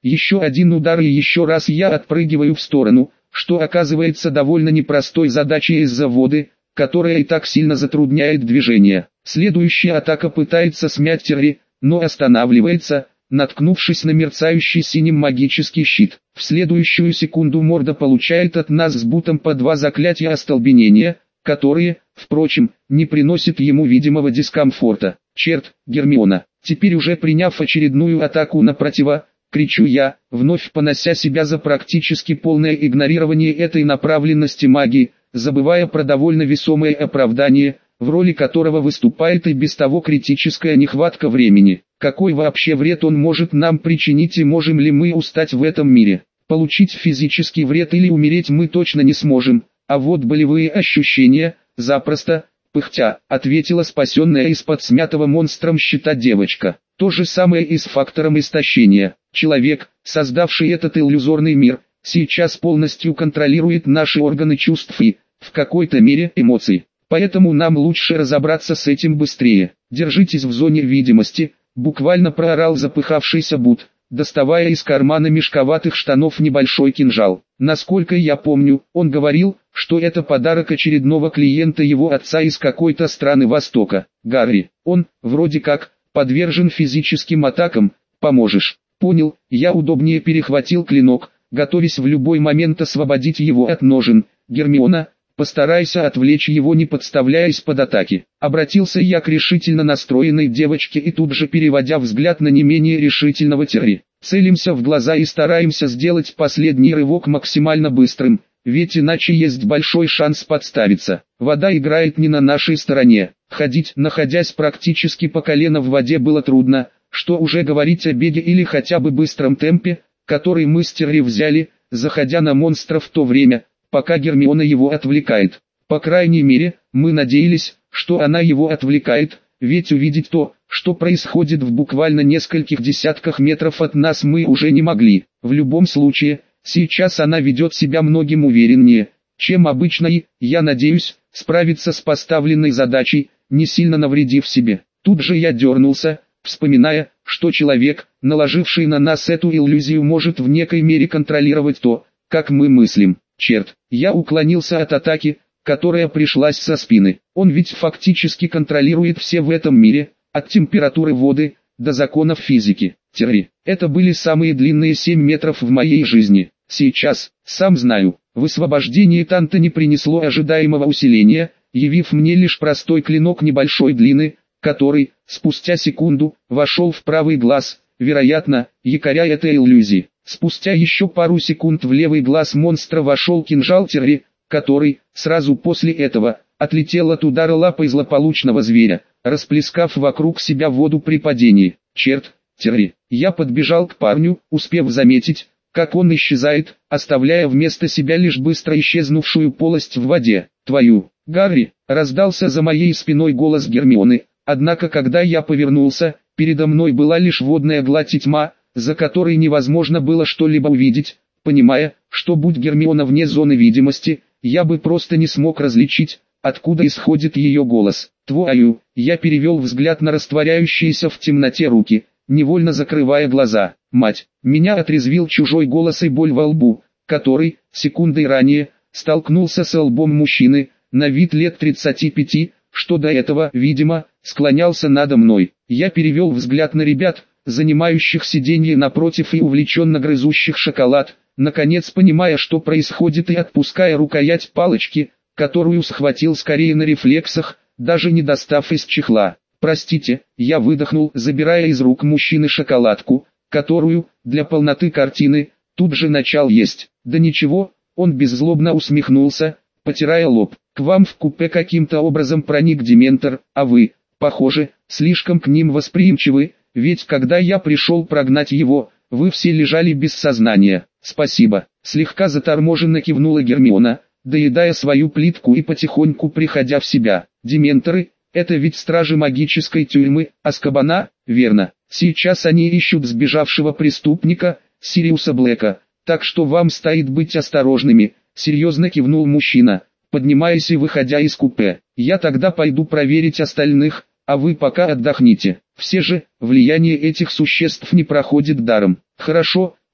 Еще один удар и еще раз я отпрыгиваю в сторону, что оказывается довольно непростой задачей из-за воды, которая и так сильно затрудняет движение. Следующая атака пытается смять Терри, но останавливается, наткнувшись на мерцающий синим магический щит. В следующую секунду морда получает от нас с Бутом по 2 заклятия остолбенения, которые, впрочем, не приносят ему видимого дискомфорта. «Черт, Гермиона!» Теперь уже приняв очередную атаку на протива, кричу я, вновь понося себя за практически полное игнорирование этой направленности магии, забывая про довольно весомое оправдание, в роли которого выступает и без того критическая нехватка времени. Какой вообще вред он может нам причинить и можем ли мы устать в этом мире? Получить физический вред или умереть мы точно не сможем, а вот болевые ощущения, запросто, пыхтя, ответила спасенная из-под смятого монстром щита девочка. То же самое и с фактором истощения. Человек, создавший этот иллюзорный мир, сейчас полностью контролирует наши органы чувств и, в какой-то мере, эмоций. Поэтому нам лучше разобраться с этим быстрее. Держитесь в зоне видимости, буквально проорал запыхавшийся Бут, доставая из кармана мешковатых штанов небольшой кинжал. Насколько я помню, он говорил, что это подарок очередного клиента его отца из какой-то страны Востока. Гарри, он, вроде как, подвержен физическим атакам, поможешь. Понял, я удобнее перехватил клинок, готовясь в любой момент освободить его от ножен. Гермиона, постарайся отвлечь его, не подставляясь под атаки. Обратился я к решительно настроенной девочке и тут же переводя взгляд на не менее решительного Терри. Целимся в глаза и стараемся сделать последний рывок максимально быстрым, ведь иначе есть большой шанс подставиться. Вода играет не на нашей стороне. Ходить, находясь практически по колено в воде, было трудно, что уже говорить о беге или хотя бы быстром темпе, который мы с Терри взяли, заходя на монстра в то время, пока Гермиона его отвлекает. По крайней мере, мы надеялись, что она его отвлекает, ведь увидеть то, что происходит в буквально нескольких десятках метров от нас, мы уже не могли. В любом случае, сейчас она ведет себя многим увереннее, чем обычно и, я надеюсь, справится с поставленной задачей, не сильно навредив себе. Тут же я дернулся, вспоминая, что человек, наложивший на нас эту иллюзию, может в некой мере контролировать то, как мы мыслим. Черт, я уклонился от атаки, которая пришлась со спины. Он ведь фактически контролирует все в этом мире, от температуры воды до законов физики. Терри, это были самые длинные 7 метров в моей жизни. Сейчас, сам знаю, высвобождение Танта не принесло ожидаемого усиления, явив мне лишь простой клинок небольшой длины, который, спустя секунду, вошел в правый глаз, вероятно, якоря этой иллюзии. Спустя еще пару секунд в левый глаз монстра вошел кинжал Терри, который, сразу после этого, отлетел от удара лапой злополучного зверя, расплескав вокруг себя воду при падении. Черт, Терри, я подбежал к парню, успев заметить, как он исчезает, оставляя вместо себя лишь быстро исчезнувшую полость в воде. «Твою, Гарри!» — раздался за моей спиной голос Гермионы, однако когда я повернулся, передо мной была лишь водная гладь и тьма, за которой невозможно было что-либо увидеть, понимая, что будь Гермиона вне зоны видимости, я бы просто не смог различить, откуда исходит ее голос. «Твою!» — я перевел взгляд на растворяющиеся в темноте руки, невольно закрывая глаза. «Мать!» — меня отрезвил чужой голос и боль во лбу, который, секундой ранее, столкнулся с лбом мужчины, на вид лет 35, что до этого, видимо, склонялся надо мной. Я перевел взгляд на ребят, занимающих сиденье напротив и увлеченно грызущих шоколад, наконец понимая, что происходит, и отпуская рукоять палочки, которую схватил скорее на рефлексах, даже не достав из чехла. «Простите», я выдохнул, забирая из рук мужчины шоколадку, которую, для полноты картины, тут же начал есть. «Да ничего», он беззлобно усмехнулся, потирая лоб. «К вам в купе каким-то образом проник Дементор, а вы, похоже, слишком к ним восприимчивы, ведь когда я пришел прогнать его, вы все лежали без сознания». «Спасибо», слегка заторможенно кивнула Гермиона, доедая свою плитку и потихоньку приходя в себя. «Дементоры, это ведь стражи магической тюрьмы, Азкабана, верно? Сейчас они ищут сбежавшего преступника, Сириуса Блэка, так что вам стоит быть осторожными», серьезно кивнул мужчина, поднимаясь и выходя из купе. «Я тогда пойду проверить остальных, а вы пока отдохните. Все же, влияние этих существ не проходит даром». «Хорошо»,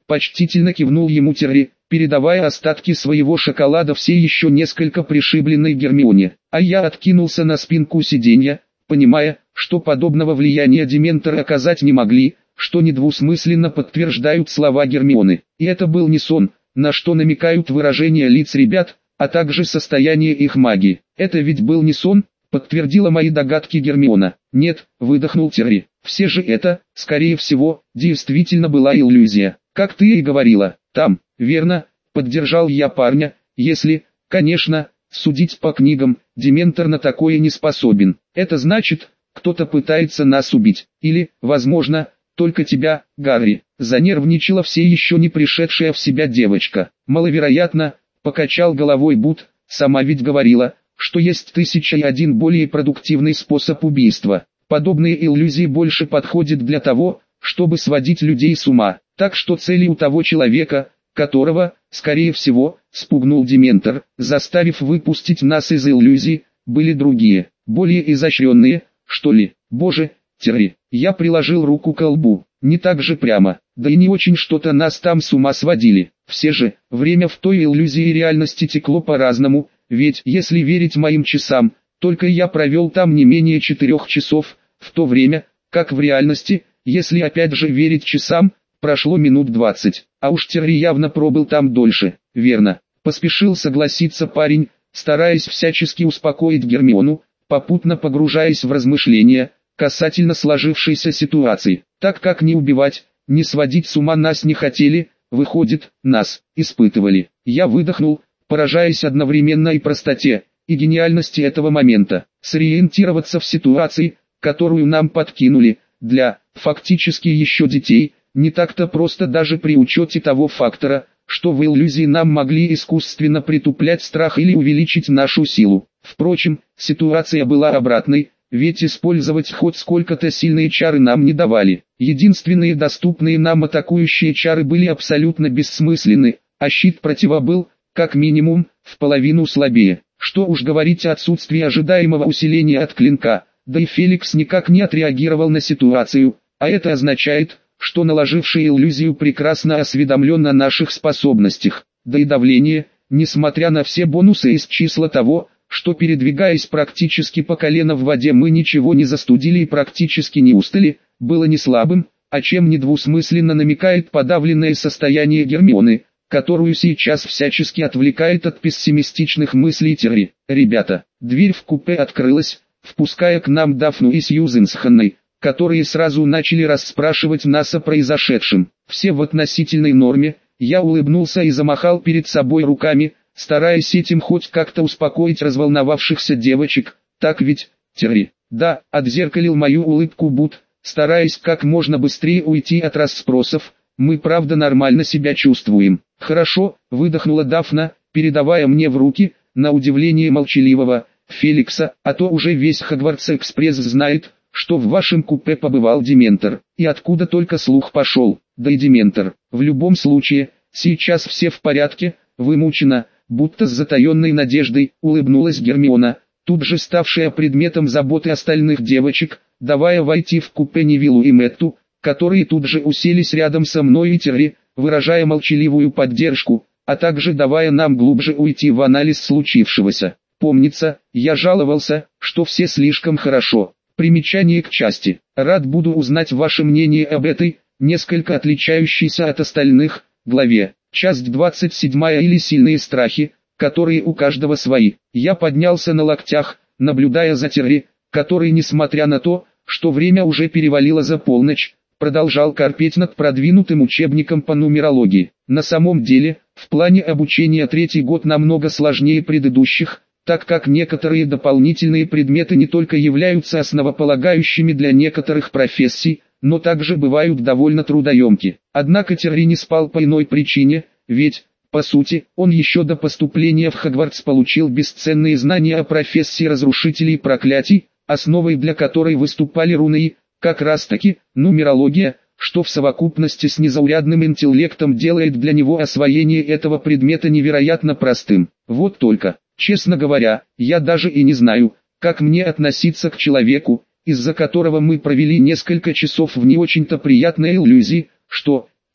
почтительно кивнул ему Терри, передавая остатки своего шоколада все еще несколько пришибленной Гермионе. А я откинулся на спинку сиденья, понимая, что подобного влияния дементоры оказать не могли, что недвусмысленно подтверждают слова Гермионы. И это был не сон, на что намекают выражения лиц ребят, а также состояние их магии. Это ведь был не сон, подтвердила мои догадки Гермиона. Нет, выдохнул Терри. Все же это, скорее всего, действительно была иллюзия. Как ты и говорила, там, верно, поддержал я парня, если, конечно, судить по книгам, дементор на такое не способен. Это значит, кто-то пытается нас убить, или, возможно, только тебя, Гарри. Занервничала все еще не пришедшая в себя девочка. Маловероятно, покачал головой Бут, сама ведь говорила, что есть 1001 более продуктивный способ убийства. Подобные иллюзии больше подходят для того, чтобы сводить людей с ума. Так что цели у того человека, которого, скорее всего, спугнул дементор, заставив выпустить нас из иллюзий, были другие, более изощренные, что ли. Боже, Терри, я приложил руку к лбу, не так же прямо, да и не очень что-то нас там с ума сводили. Все же, время в той иллюзии реальности текло по-разному, ведь, если верить моим часам, только я провел там не менее 4 часов, в то время, как в реальности, если опять же верить часам, прошло минут 20, а уж Терри явно пробыл там дольше, верно. Поспешил согласиться парень, стараясь всячески успокоить Гермиону, попутно погружаясь в размышления касательно сложившейся ситуации. Так как не убивать, не сводить с ума нас не хотели, выходит, нас испытывали. Я выдохнул, поражаясь одновременно и простоте, и гениальности этого момента. Сориентироваться в ситуации, которую нам подкинули, для, фактически еще детей, не так-то просто даже при учете того фактора, что в иллюзии нам могли искусственно притуплять страх или увеличить нашу силу. Впрочем, ситуация была обратной, ведь использовать хоть сколько-то сильные чары нам не давали. Единственные доступные нам атакующие чары были абсолютно бессмысленны, а щит протива был, как минимум, в половину слабее. Что уж говорить о отсутствии ожидаемого усиления от клинка, да и Феликс никак не отреагировал на ситуацию, а это означает, что наложивший иллюзию прекрасно осведомлен о наших способностях, да и давление, несмотря на все бонусы из числа того, что передвигаясь практически по колено в воде мы ничего не застудили и практически не устали, было не слабым, о чем недвусмысленно намекает подавленное состояние Гермионы, которую сейчас всячески отвлекает от пессимистичных мыслей Терри. Ребята, дверь в купе открылась, впуская к нам Дафну и Сьюзен с Ханной, которые сразу начали расспрашивать нас о произошедшем. Все в относительной норме, я улыбнулся и замахал перед собой руками, стараясь этим хоть как-то успокоить разволновавшихся девочек. Так ведь, Терри? Да, отзеркалил мою улыбку Бут, стараясь как можно быстрее уйти от расспросов. Мы правда нормально себя чувствуем. Хорошо, выдохнула Дафна, передавая мне в руки, на удивление молчаливого, Феликса, а то уже весь Хогвартс-экспресс знает, что в вашем купе побывал дементор, и откуда только слух пошел, да и дементор. В любом случае, сейчас все в порядке, вымучена, будто с затаенной надеждой, улыбнулась Гермиона, тут же ставшая предметом заботы остальных девочек, давая войти в купе Невиллу и Мэтту, которые тут же уселись рядом со мной и Терри, выражая молчаливую поддержку, а также давая нам глубже уйти в анализ случившегося. Помнится, я жаловался, что все слишком хорошо. Примечание к части. Рад буду узнать ваше мнение об этой, несколько отличающейся от остальных, главе. Часть 27 или сильные страхи, которые у каждого свои. Я поднялся на локтях, наблюдая за Терри, который, несмотря на то, что время уже перевалило за полночь, продолжал корпеть над продвинутым учебником по нумерологии. На самом деле, в плане обучения третий год намного сложнее предыдущих, так как некоторые дополнительные предметы не только являются основополагающими для некоторых профессий, но также бывают довольно трудоемки. Однако Терри не спал по иной причине, ведь, по сути, он еще до поступления в Хогвартс получил бесценные знания о профессии разрушителей проклятий, основой для которой выступали руны и, как раз таки, нумерология, что в совокупности с незаурядным интеллектом делает для него освоение этого предмета невероятно простым. Вот только, честно говоря, я даже и не знаю, как мне относиться к человеку, из-за которого мы провели несколько часов в не очень-то приятной иллюзии, что,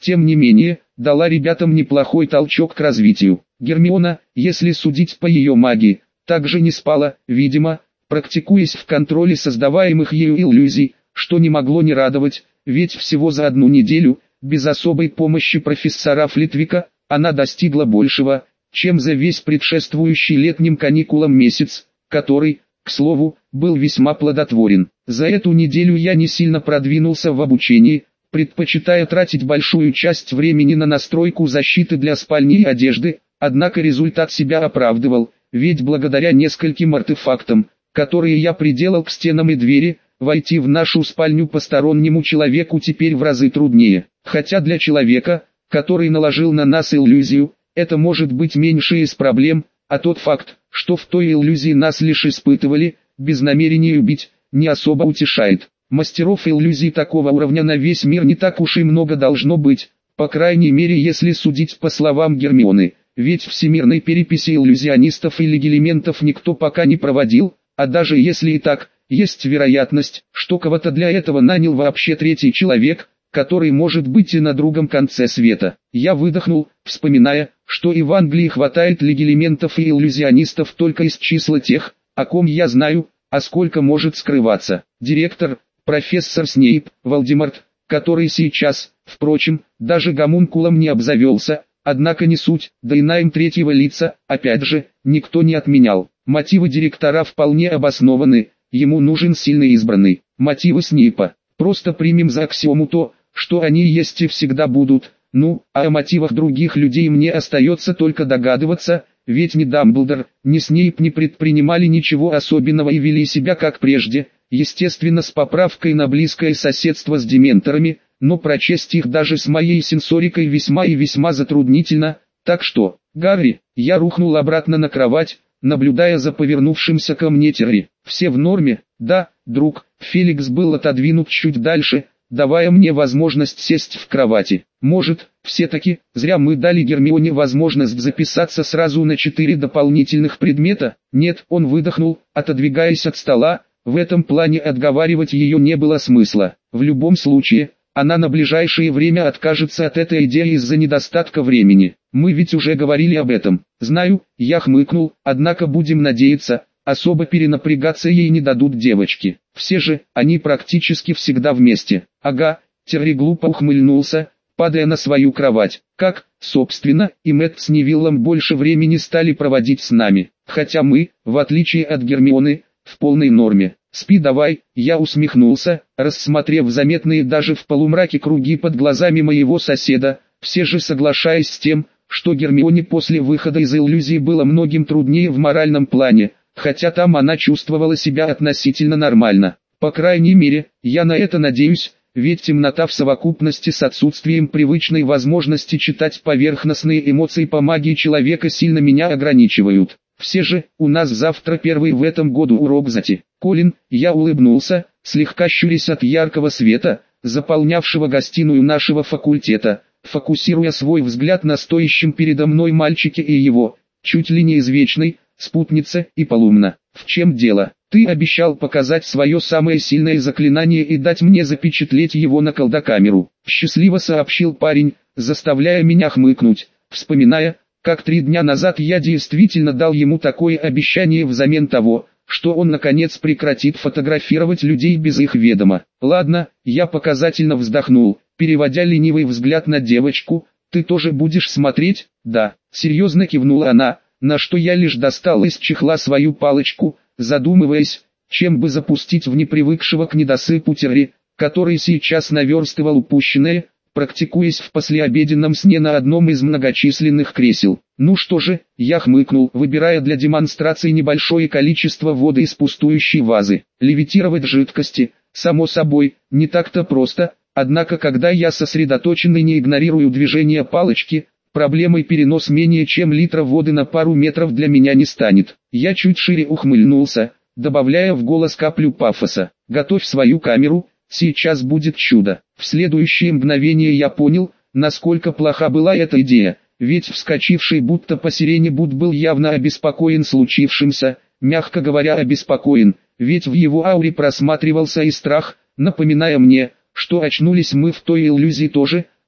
тем не менее, дала ребятам неплохой толчок к развитию. Гермиона, если судить по ее магии, также не спала, видимо, практикуясь в контроле создаваемых ею иллюзий, что не могло не радовать, ведь всего за одну неделю, без особой помощи профессора Флитвика, она достигла большего, чем за весь предшествующий летним каникулам месяц, который, к слову, был весьма плодотворен. За эту неделю я не сильно продвинулся в обучении, предпочитая тратить большую часть времени на настройку защиты для спальни и одежды, однако результат себя оправдывал, ведь благодаря нескольким артефактам, которые я приделал к стенам и двери, войти в нашу спальню постороннему человеку теперь в разы труднее. Хотя для человека, который наложил на нас иллюзию, это может быть меньше из проблем, а тот факт, что в той иллюзии нас лишь испытывали, без намерения убить, не особо утешает. Мастеров иллюзий такого уровня на весь мир не так уж и много должно быть, по крайней мере если судить по словам Гермионы, ведь всемирной переписи иллюзионистов и легилиментов никто пока не проводил, а даже если и так, есть вероятность, что кого-то для этого нанял вообще третий человек, который может быть и на другом конце света. Я выдохнул, вспоминая, что и в Англии хватает легилиментов и иллюзионистов только из числа тех, о ком я знаю, а сколько может скрываться. Директор, профессор Снейп, Волдеморт, который сейчас, впрочем, даже гомункулом не обзавелся, однако не суть, да и найм третьего лица, опять же, никто не отменял. Мотивы директора вполне обоснованы, ему нужен сильный избранный. Мотивы Снейпа. Просто примем за аксиому то, что они есть и всегда будут, ну, а о мотивах других людей мне остается только догадываться, ведь ни Дамблдор, ни Снейп не предпринимали ничего особенного и вели себя как прежде, естественно с поправкой на близкое соседство с дементорами, но прочесть их даже с моей сенсорикой весьма и весьма затруднительно, так что, Гарри, я рухнул обратно на кровать, наблюдая за повернувшимся ко мне Терри. Все в норме, да, друг. Феликс был отодвинут чуть дальше, давая мне возможность сесть в кровати. Может, все-таки, зря мы дали Гермионе возможность записаться сразу на 4 дополнительных предмета? Нет, он выдохнул, отодвигаясь от стола, в этом плане отговаривать ее не было смысла. В любом случае, она на ближайшее время откажется от этой идеи из-за недостатка времени. Мы ведь уже говорили об этом. Знаю, я хмыкнул, однако будем надеяться, особо перенапрягаться ей не дадут девочки. Все же, они практически всегда вместе. Ага, Терри глупо ухмыльнулся, падая на свою кровать. Как, собственно, и Мэтт с Невиллом больше времени стали проводить с нами. Хотя мы, в отличие от Гермионы, в полной норме. Спи давай, я усмехнулся, рассмотрев заметные даже в полумраке круги под глазами моего соседа, все же соглашаясь с тем, что Гермионе после выхода из иллюзии было многим труднее в моральном плане, хотя там она чувствовала себя относительно нормально. По крайней мере, я на это надеюсь, ведь темнота в совокупности с отсутствием привычной возможности читать поверхностные эмоции по магии человека сильно меня ограничивают. Все же, у нас завтра первый в этом году урок ЗАТИ. Колин, я улыбнулся, слегка щурясь от яркого света, заполнявшего гостиную нашего факультета, фокусируя свой взгляд на стоящем передо мной мальчике и его, чуть ли не извечной, спутнице и Полумна. В чем дело? Ты обещал показать свое самое сильное заклинание и дать мне запечатлеть его на колдокамеру. Счастливо сообщил парень, заставляя меня хмыкнуть, вспоминая, как 3 дня назад я действительно дал ему такое обещание взамен того, что он наконец прекратит фотографировать людей без их ведома. Ладно, я показательно вздохнул, переводя ленивый взгляд на девочку. Ты тоже будешь смотреть? Да, серьезно кивнула она, на что я лишь достал из чехла свою палочку, задумываясь, чем бы запустить в непривыкшего к недосыпу Терри, который сейчас наверстывал упущенное, практикуясь в послеобеденном сне на одном из многочисленных кресел. Ну что же, я хмыкнул, выбирая для демонстрации небольшое количество воды из пустующей вазы. Левитировать жидкости, само собой, не так-то просто, однако когда я сосредоточен и не игнорирую движения палочки, проблемой перенос менее чем литра воды на пару метров для меня не станет. Я чуть шире ухмыльнулся, добавляя в голос каплю пафоса. Готовь свою камеру, сейчас будет чудо. В следующее мгновение я понял, насколько плоха была эта идея, ведь вскочивший будто по сирене Бут был явно обеспокоен случившимся, мягко говоря обеспокоен, ведь в его ауре просматривался и страх, напоминая мне, что очнулись мы в той иллюзии тоже,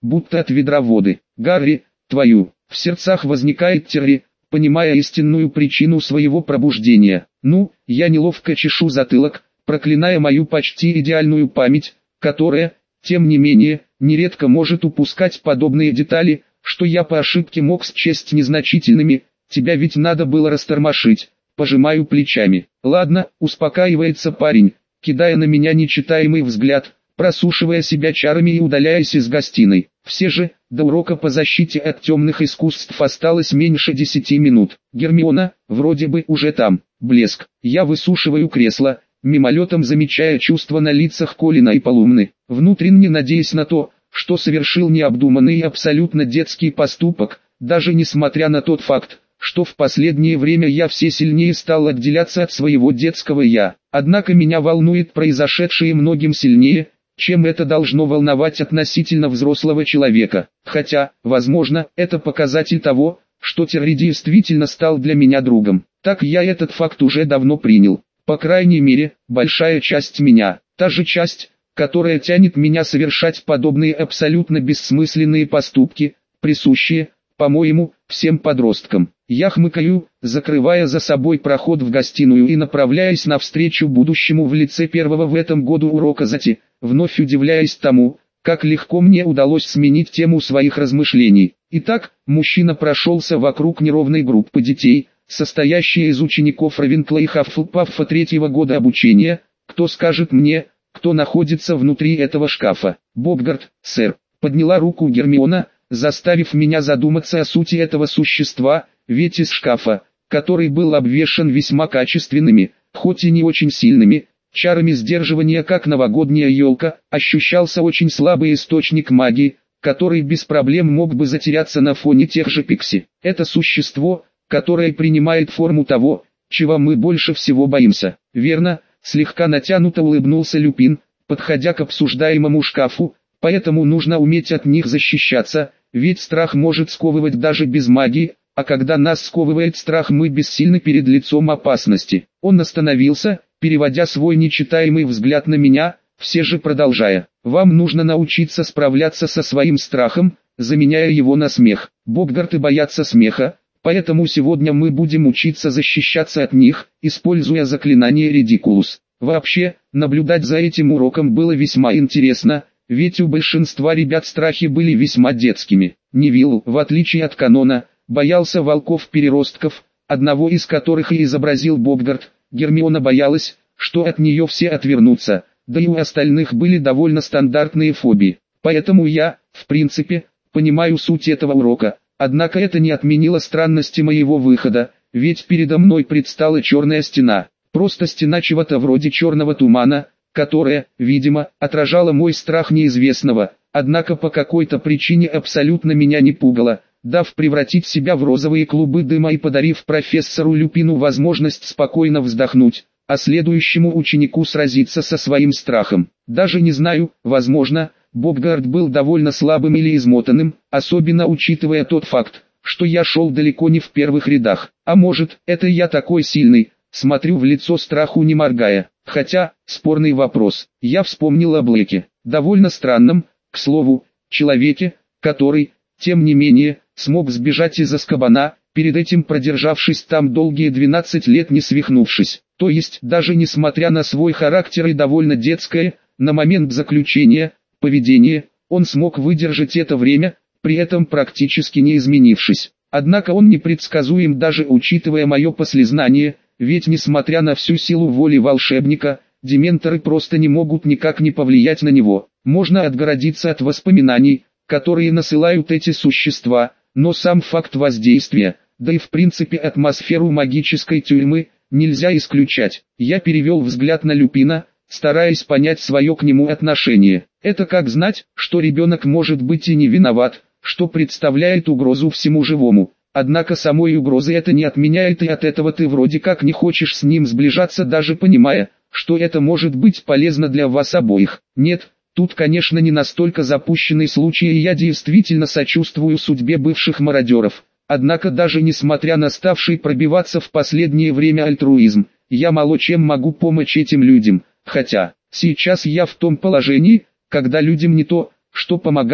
будто от ведра воды. «Гарри, твою!» В сердцах возникает Терри, понимая истинную причину своего пробуждения. Я неловко чешу затылок, проклиная мою почти идеальную память, которая, тем не менее, нередко может упускать подобные детали, что я по ошибке мог счесть незначительными. Тебя ведь надо было растормошить. Пожимаю плечами. Ладно, успокаивается парень, кидая на меня нечитаемый взгляд, просушивая себя чарами и удаляясь из гостиной. Все же, до урока по защите от темных искусств осталось меньше 10 минут. Гермиона, вроде бы уже там. Блеск. Я высушиваю кресло, мимолетом замечая чувства на лицах Колина и Полумны, внутренне надеясь на то, что совершил необдуманный и абсолютно детский поступок, даже несмотря на тот факт, что в последнее время я все сильнее стал отделяться от своего детского «я». Однако меня волнует произошедшее многим сильнее, чем это должно волновать относительно взрослого человека. Хотя, возможно, это показатель того, что Терри действительно стал для меня другом. Так я этот факт уже давно принял. По крайней мере, большая часть меня, та же часть, которая тянет меня совершать подобные абсолютно бессмысленные поступки, присущие, по-моему, всем подросткам. Я хмыкаю, закрывая за собой проход в гостиную и направляясь навстречу будущему в лице первого в этом году урока ЗАТИ, вновь удивляясь тому, как легко мне удалось сменить тему своих размышлений. Итак, мужчина прошелся вокруг неровной группы детей, состоящей из учеников Равенкла и Хаффлпаффа третьего года обучения. Кто скажет мне, кто находится внутри этого шкафа? Боггарт, сэр. Подняла руку Гермиона, заставив меня задуматься о сути этого существа, ведь из шкафа, который был обвешан весьма качественными, хоть и не очень сильными, чарами сдерживания, как новогодняя елка, ощущался очень слабый источник магии, который без проблем мог бы затеряться на фоне тех же Пикси. Это существо, которое принимает форму того, чего мы больше всего боимся. Верно, слегка натянуто улыбнулся Люпин, подходя к обсуждаемому шкафу, поэтому нужно уметь от них защищаться, ведь страх может сковывать даже без магии, а когда нас сковывает страх, мы бессильны перед лицом опасности. Он остановился, переводя свой нечитаемый взгляд на меня, все же продолжая. Вам нужно научиться справляться со своим страхом, заменяя его на смех. Боггарты боятся смеха, поэтому сегодня мы будем учиться защищаться от них, используя заклинание Редикулус. Вообще, наблюдать за этим уроком было весьма интересно, ведь у большинства ребят страхи были весьма детскими. Невилл, в отличие от канона, боялся волков-переростков, одного из которых и изобразил Боггарт. Гермиона боялась, что от нее все отвернутся, да и у остальных были довольно стандартные фобии. Поэтому я, в принципе, понимаю суть этого урока, однако это не отменило странности моего выхода, ведь передо мной предстала черная стена, просто стена чего-то вроде черного тумана, которая, видимо, отражала мой страх неизвестного, однако по какой-то причине абсолютно меня не пугала, дав превратить себя в розовые клубы дыма и подарив профессору Люпину возможность спокойно вздохнуть, а следующему ученику сразиться со своим страхом. Даже не знаю, возможно, Боггарт был довольно слабым или измотанным, особенно учитывая тот факт, что я шел далеко не в первых рядах. А может, это я такой сильный, смотрю в лицо страху не моргая. Хотя, спорный вопрос. Я вспомнил о Блэке, довольно странном, к слову, человеке, который, тем не менее, смог сбежать из Азкабана, перед этим продержавшись там долгие 12 лет не свихнувшись. То есть, даже несмотря на свой характер и довольно детское, на момент заключения, поведение, он смог выдержать это время, при этом практически не изменившись. Однако он непредсказуем даже учитывая мое послезнание, ведь несмотря на всю силу воли волшебника, дементоры просто не могут никак не повлиять на него. Можно отгородиться от воспоминаний, которые насылают эти существа, но сам факт воздействия, да и в принципе атмосферу магической тюрьмы, нельзя исключать. Я перевел взгляд на Люпина, стараясь понять свое к нему отношение. Это как знать, что ребенок может быть и не виноват, что представляет угрозу всему живому. Однако самой угрозы это не отменяет, и от этого ты вроде как не хочешь с ним сближаться, даже понимая, что это может быть полезно для вас обоих. Нет, тут конечно не настолько запущенный случай, и я действительно сочувствую судьбе бывших мародеров. Однако даже несмотря на ставший пробиваться в последнее время альтруизм, я мало чем могу помочь этим людям, хотя, сейчас я в том положении, когда людям не то, что помогать,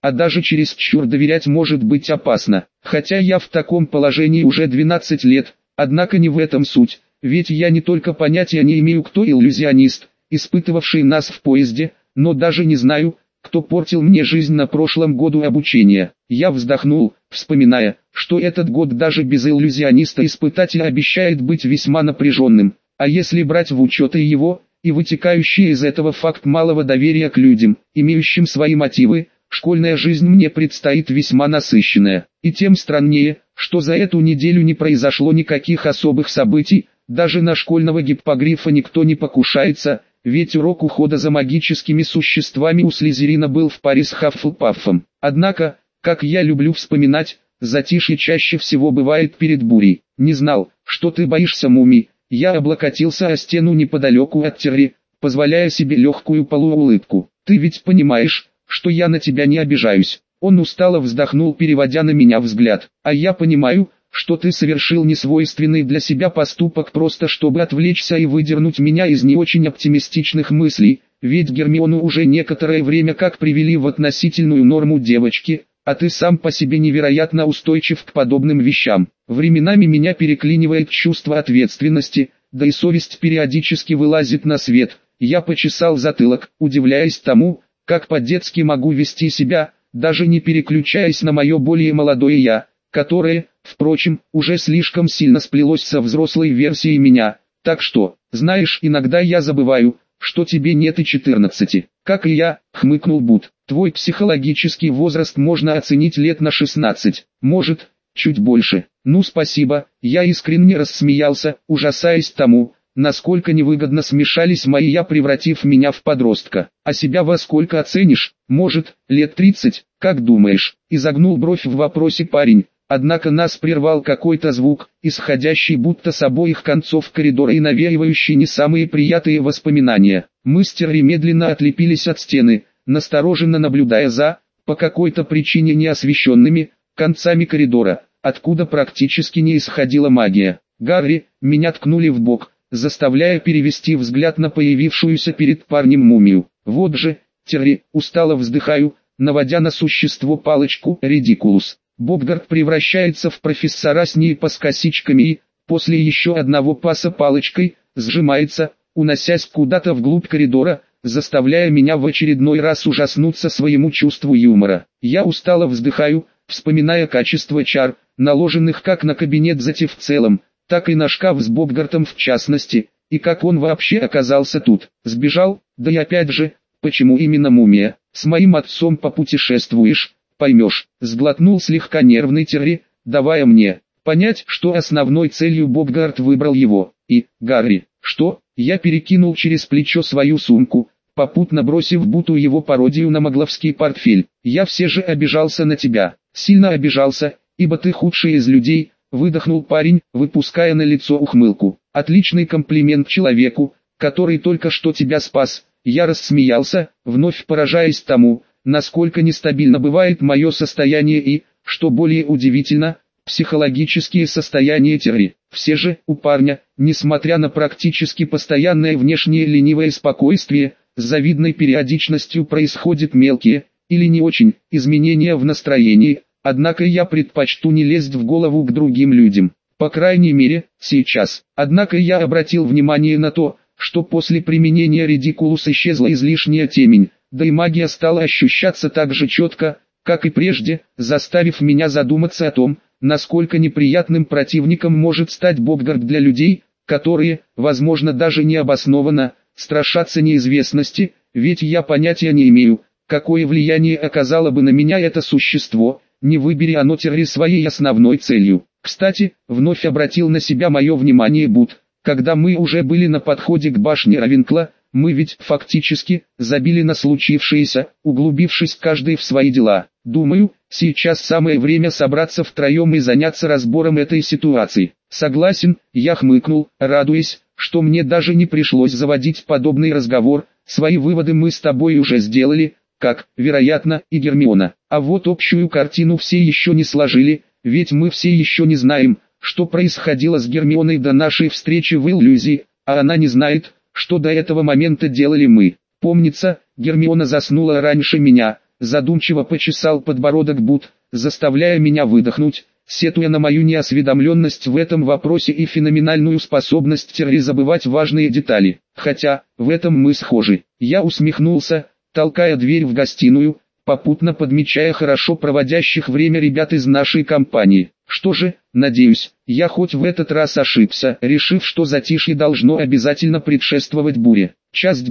а даже чересчур доверять может быть опасно. Хотя я в таком положении уже 12 лет, однако не в этом суть, ведь я не только понятия не имею, кто иллюзионист, испытывавший нас в поезде, но даже не знаю, кто портил мне жизнь на прошлом году обучения. Я вздохнул, вспоминая, что этот год даже без иллюзиониста-испытателя обещает быть весьма напряженным, а если брать в учет и его, и вытекающий из этого факт малого доверия к людям, имеющим свои мотивы, школьная жизнь мне предстоит весьма насыщенная. И тем страннее, что за эту неделю не произошло никаких особых событий, даже на школьного гиппогрифа никто не покушается, ведь урок ухода за магическими существами у Слизерина был в паре с Хаффлпаффом. Однако, как я люблю вспоминать, затишье чаще всего бывает перед бурей. Не знал, что ты боишься мумий. Я облокотился о стену неподалеку от Терри, позволяя себе легкую полуулыбку. Ты ведь понимаешь, что я на тебя не обижаюсь. Он устало вздохнул, переводя на меня взгляд. А я понимаю, что ты совершил несвойственный для себя поступок просто чтобы отвлечься и выдернуть меня из не очень оптимистичных мыслей, ведь Гермиону уже некоторое время как привели в относительную норму девочки, а ты сам по себе невероятно устойчив к подобным вещам. Временами меня переклинивает чувство ответственности, да и совесть периодически вылазит на свет. Я почесал затылок, удивляясь тому, как по-детски могу вести себя, даже не переключаясь на мое более молодое «я», которое, впрочем, уже слишком сильно сплелось со взрослой версией меня. Так что, знаешь, иногда я забываю, что тебе нет и 14. Как и я, хмыкнул Бут. Твой психологический возраст можно оценить лет на 16, может, чуть больше. Ну спасибо, я искренне рассмеялся, ужасаясь тому, насколько невыгодно смешались мои «я», превратив меня в подростка. А себя во сколько оценишь? Может, лет 30, как думаешь? Изогнул бровь в вопросе парень. Однако нас прервал какой-то звук, исходящий будто с обоих концов коридора и навеивающий не самые приятные воспоминания. Мы с Терри медленно отлепились от стены, настороженно наблюдая за, по какой-то причине неосвещенными, концами коридора, откуда практически не исходила магия. Гарри, меня ткнули в бок, заставляя перевести взгляд на появившуюся перед парнем мумию. Вот же, Терри, устало вздыхаю, наводя на существо палочку «Редикулус». Бобгарт превращается в профессора с ней с косичками и, после еще одного паса палочкой, сжимается, уносясь куда-то вглубь коридора, заставляя меня в очередной раз ужаснуться своему чувству юмора. Я устало вздыхаю, вспоминая качество чар, наложенных как на кабинет Зати в целом, так и на шкаф с Бобгартом в частности, и как он вообще оказался тут. Сбежал, да и опять же, почему именно мумия? С моим отцом попутешествуешь, поймешь, сглотнул слегка нервный Терри, давая мне понять, что основной целью Бобгарт выбрал его. И, Гарри, что? Я перекинул через плечо свою сумку, попутно бросив Буту его пародию на магловский портфель. Я все же обижался на тебя, сильно обижался, ибо ты худший из людей, выдохнул парень, выпуская на лицо ухмылку. Отличный комплимент человеку, который только что тебя спас. Я рассмеялся, вновь поражаясь тому, насколько нестабильно бывает мое состояние и, что более удивительно, психологические состояния Терри. Все же, у парня, несмотря на практически постоянное внешнее ленивое спокойствие, с завидной периодичностью происходят мелкие, или не очень, изменения в настроении, однако я предпочту не лезть в голову к другим людям, по крайней мере, сейчас. Однако я обратил внимание на то, что после применения Редикулус исчезла излишняя темень, да и магия стала ощущаться так же четко, как и прежде, заставив меня задуматься о том, насколько неприятным противником может стать Бобгарт для людей, которые, возможно даже необоснованно, страшатся неизвестности, ведь я понятия не имею, какое влияние оказало бы на меня это существо, не выбери оно Терри своей основной целью. Кстати, вновь обратил на себя мое внимание Бут, когда мы уже были на подходе к башне Равенкла. Мы ведь, фактически, забили на случившееся, углубившись каждый в свои дела. Думаю, сейчас самое время собраться втроем и заняться разбором этой ситуации. Согласен, я хмыкнул, радуясь, что мне даже не пришлось заводить подобный разговор. Свои выводы мы с тобой уже сделали, как, вероятно, и Гермиона. А вот общую картину все еще не сложили, ведь мы все еще не знаем, что происходило с Гермионой до нашей встречи в иллюзии, а она не знает, что до этого момента делали мы. Помнится, Гермиона заснула раньше меня, задумчиво почесал подбородок Бут, заставляя меня выдохнуть, сетуя на мою неосведомленность в этом вопросе и феноменальную способность Терри забывать важные детали. Хотя, в этом мы схожи. Я усмехнулся, толкая дверь в гостиную, попутно подмечая хорошо проводящих время ребят из нашей компании. Что же, надеюсь, я хоть в этот раз ошибся, решив, что затишье должно обязательно предшествовать буре. Часть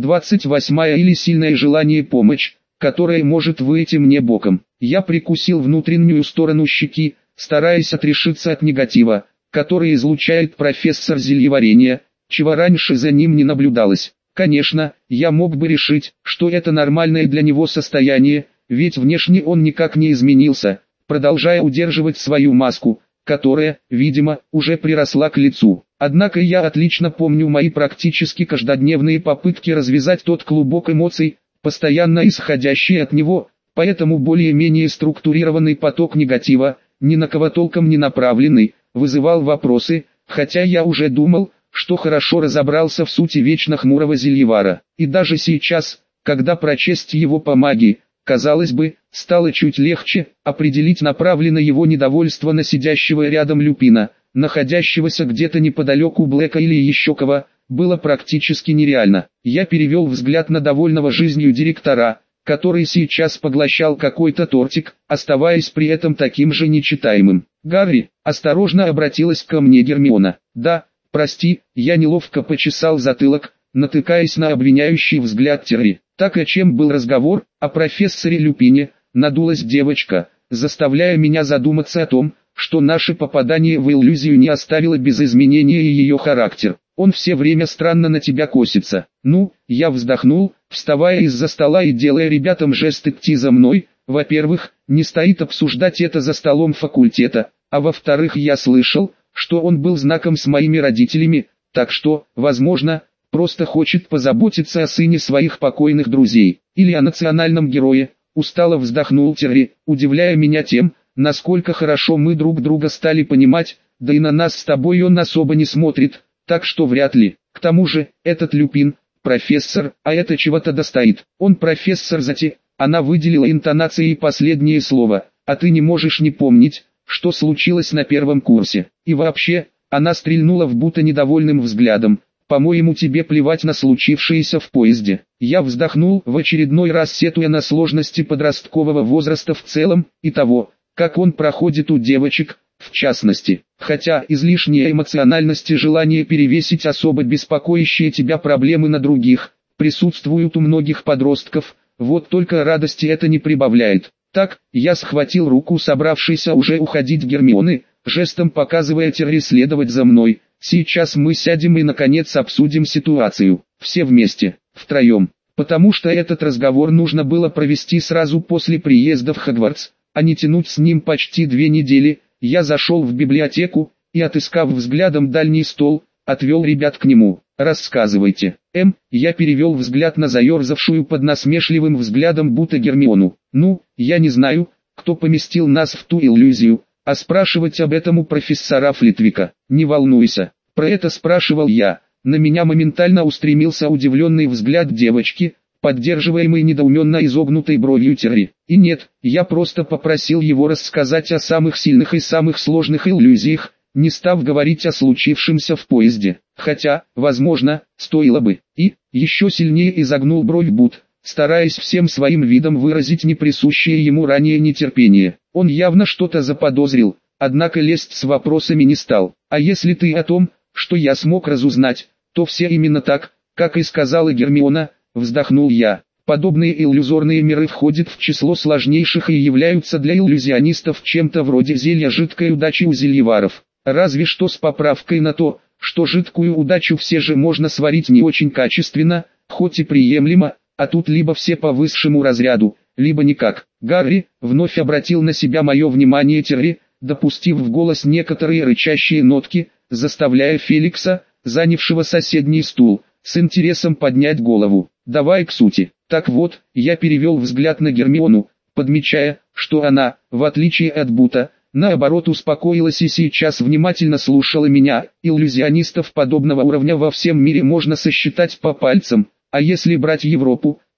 28 или сильное желание помочь, которое может выйти мне боком. Я прикусил внутреннюю сторону щеки, стараясь отрешиться от негатива, который излучает профессор зельеварения, чего раньше за ним не наблюдалось. Конечно, я мог бы решить, что это нормальное для него состояние, ведь внешне он никак не изменился, продолжая удерживать свою маску, которая, видимо, уже приросла к лицу. Однако я отлично помню мои практически каждодневные попытки развязать тот клубок эмоций, постоянно исходящий от него, поэтому более-менее структурированный поток негатива, ни на кого толком не направленный, вызывал вопросы, хотя я уже думал, что хорошо разобрался в сути вечно хмурого зельевара. И даже сейчас, когда прочесть его по магии, казалось бы, стало чуть легче определить направленное его недовольство на сидящего рядом Люпина, находящегося где-то неподалеку Блэка или еще кого, было практически нереально. Я перевел взгляд на довольного жизнью директора, который сейчас поглощал какой-то тортик, оставаясь при этом таким же нечитаемым. «Гарри», осторожно обратилась ко мне Гермиона. «Да, прости», я неловко почесал затылок, натыкаясь на обвиняющий взгляд Терри. «Так о чем был разговор?» «О профессоре Люпине», надулась девочка, заставляя меня задуматься о том, что наше попадание в иллюзию не оставило без изменения и ее характер. Он все время странно на тебя косится. Ну, я вздохнул, вставая из-за стола и делая ребятам жест идти за мной. Во-первых, не стоит обсуждать это за столом факультета, а во-вторых, я слышал, что он был знаком с моими родителями, так что, возможно, просто хочет позаботиться о сыне своих покойных друзей, или о национальном герое. Устало вздохнул Терри, удивляя меня тем, насколько хорошо мы друг друга стали понимать, да и на нас с тобой он особо не смотрит, так что вряд ли. К тому же, этот Люпин, профессор, а это чего-то достоит. Он профессор Зати, она выделила интонацией последнее слово, а ты не можешь не помнить, что случилось на первом курсе. И вообще, она стрельнула в Бута недовольным взглядом. По-моему, тебе плевать на случившееся в поезде. Я вздохнул, в очередной раз сетуя на сложности подросткового возраста в целом, и того, как он проходит у девочек, в частности. Хотя излишняя эмоциональность и желание перевесить особо беспокоящие тебя проблемы на других, присутствуют у многих подростков, вот только радости это не прибавляет. Так, я схватил руку собравшейся уже уходить Гермионы, жестом показывая Терри следовать за мной. Сейчас мы сядем и наконец обсудим ситуацию, все вместе, втроем, потому что этот разговор нужно было провести сразу после приезда в Хогвартс, а не тянуть с ним почти 2 недели. Я зашел в библиотеку и, отыскав взглядом дальний стол, отвел ребят к нему. «Рассказывайте». Я перевел взгляд на заерзавшую под насмешливым взглядом Бута Гермиону. «Ну, я не знаю, кто поместил нас в ту иллюзию, а спрашивать об этом у профессора Флитвика. Не волнуйся, про это спрашивал я». На меня моментально устремился удивленный взгляд девочки, поддерживаемый недоуменно изогнутой бровью Терри. И нет, я просто попросил его рассказать о самых сильных и самых сложных иллюзиях, не став говорить о случившемся в поезде. Хотя, возможно, стоило бы. И, еще сильнее изогнул бровь Бут, стараясь всем своим видом выразить неприсущее ему ранее нетерпение. Он явно что-то заподозрил, однако лезть с вопросами не стал. А если ты о том, что я смог разузнать, то все именно так, как и сказала Гермиона, вздохнул я. Подобные иллюзорные миры входят в число сложнейших и являются для иллюзионистов чем-то вроде зелья жидкой удачи у зельеваров. Разве что с поправкой на то, что жидкую удачу все же можно сварить не очень качественно, хоть и приемлемо, а тут либо все по высшему разряду, либо никак. Гарри вновь обратил на себя мое внимание Терри, допустив в голос некоторые рычащие нотки, заставляя Феликса, занявшего соседний стул, с интересом поднять голову. «Давай к сути». Так вот, я перевел взгляд на Гермиону, подмечая, что она, в отличие от Бута, наоборот успокоилась и сейчас внимательно слушала меня. Иллюзионистов подобного уровня во всем мире можно сосчитать по пальцам, а если брать Европу,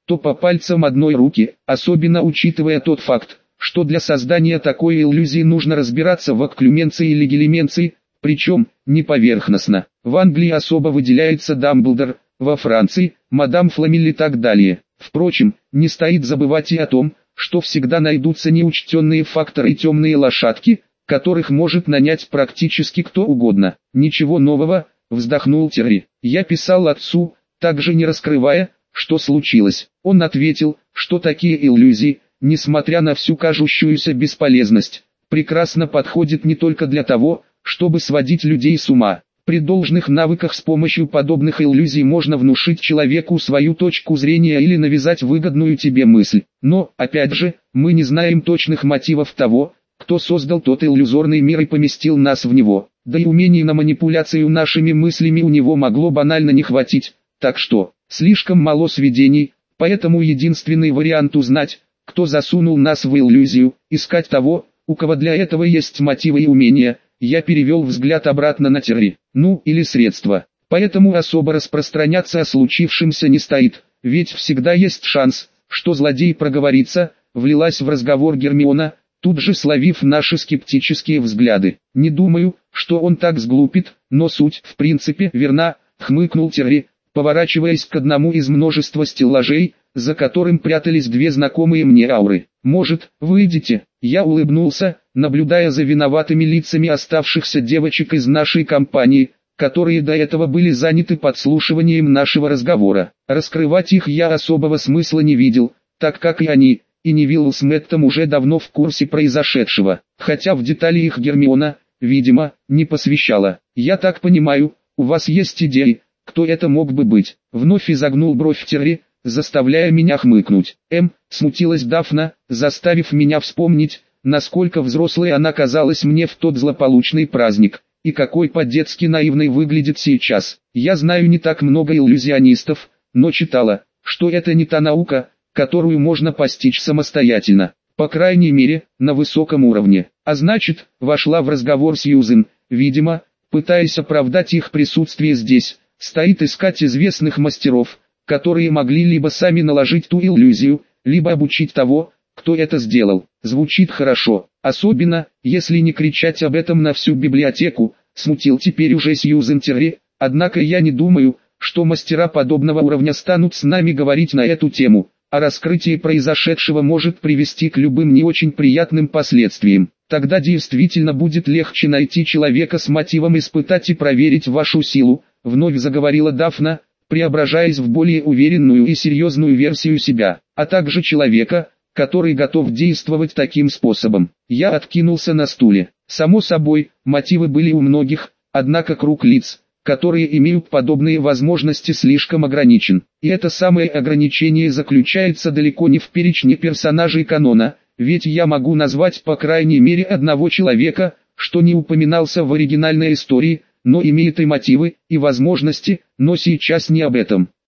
то по пальцам одной руки, особенно учитывая тот факт, что для создания такой иллюзии нужно разбираться в окклюменции или гелименции, причем не поверхностно. В Англии особо выделяется Дамблдор, во Франции – мадам Фламель и так далее. Впрочем, не стоит забывать и о том, что всегда найдутся неучтенные факторы и темные лошадки, которых может нанять практически кто угодно. «Ничего нового», — вздохнул Терри. «Я писал отцу, также не раскрывая, что случилось. Он ответил, что такие иллюзии, несмотря на всю кажущуюся бесполезность, прекрасно подходят не только для того, чтобы сводить людей с ума. При должных навыках с помощью подобных иллюзий можно внушить человеку свою точку зрения или навязать выгодную тебе мысль. Но, опять же, мы не знаем точных мотивов того, кто создал тот иллюзорный мир и поместил нас в него. Да и умений на манипуляцию нашими мыслями у него могло банально не хватить. Так что, слишком мало сведений, поэтому единственный вариант узнать, кто засунул нас в иллюзию, искать того, у кого для этого есть мотивы и умения. Я перевел взгляд обратно на Терри. Ну, или средства. Поэтому особо распространяться о случившемся не стоит, ведь всегда есть шанс, что злодей проговорится, влилась в разговор Гермиона, тут же словив наши скептические взгляды. Не думаю, что он так сглупит, но суть, в принципе, верна, хмыкнул Терри, поворачиваясь к одному из множества стеллажей, за которым прятались две знакомые мне ауры. «Может, выйдете?» Я улыбнулся, наблюдая за виноватыми лицами оставшихся девочек из нашей компании, которые до этого были заняты подслушиванием нашего разговора. Раскрывать их я особого смысла не видел, так как и они, и Невилл с Мэттом уже давно в курсе произошедшего, хотя в детали их Гермиона, видимо, не посвящала. «Я так понимаю, у вас есть идеи, кто это мог бы быть?» Вновь изогнул бровь Терри, заставляя меня хмыкнуть. Смутилась Дафна, заставив меня вспомнить, насколько взрослой она казалась мне в тот злополучный праздник, и какой по-детски наивной выглядит сейчас. Я знаю не так много иллюзионистов, но читала, что это не та наука, которую можно постичь самостоятельно, по крайней мере, на высоком уровне. А значит, вошла в разговор Сьюзен, видимо, пытаясь оправдать их присутствие здесь, стоит искать известных мастеров, которые могли либо сами наложить ту иллюзию, либо обучить того, кто это сделал. Звучит хорошо, особенно, если не кричать об этом на всю библиотеку, смутил теперь уже Сьюзен Терри, однако я не думаю, что мастера подобного уровня станут с нами говорить на эту тему, а раскрытие произошедшего может привести к любым не очень приятным последствиям. Тогда действительно будет легче найти человека с мотивом испытать и проверить вашу силу, вновь заговорила Дафна, преображаясь в более уверенную и серьезную версию себя, а также человека, который готов действовать таким способом. Я откинулся на стуле. Само собой, мотивы были у многих, однако круг лиц, которые имеют подобные возможности, слишком ограничен. И это самое ограничение заключается далеко не в перечне персонажей канона, ведь я могу назвать по крайней мере одного человека, что не упоминался в оригинальной истории, но имеет и мотивы, и возможности, но сейчас не об этом.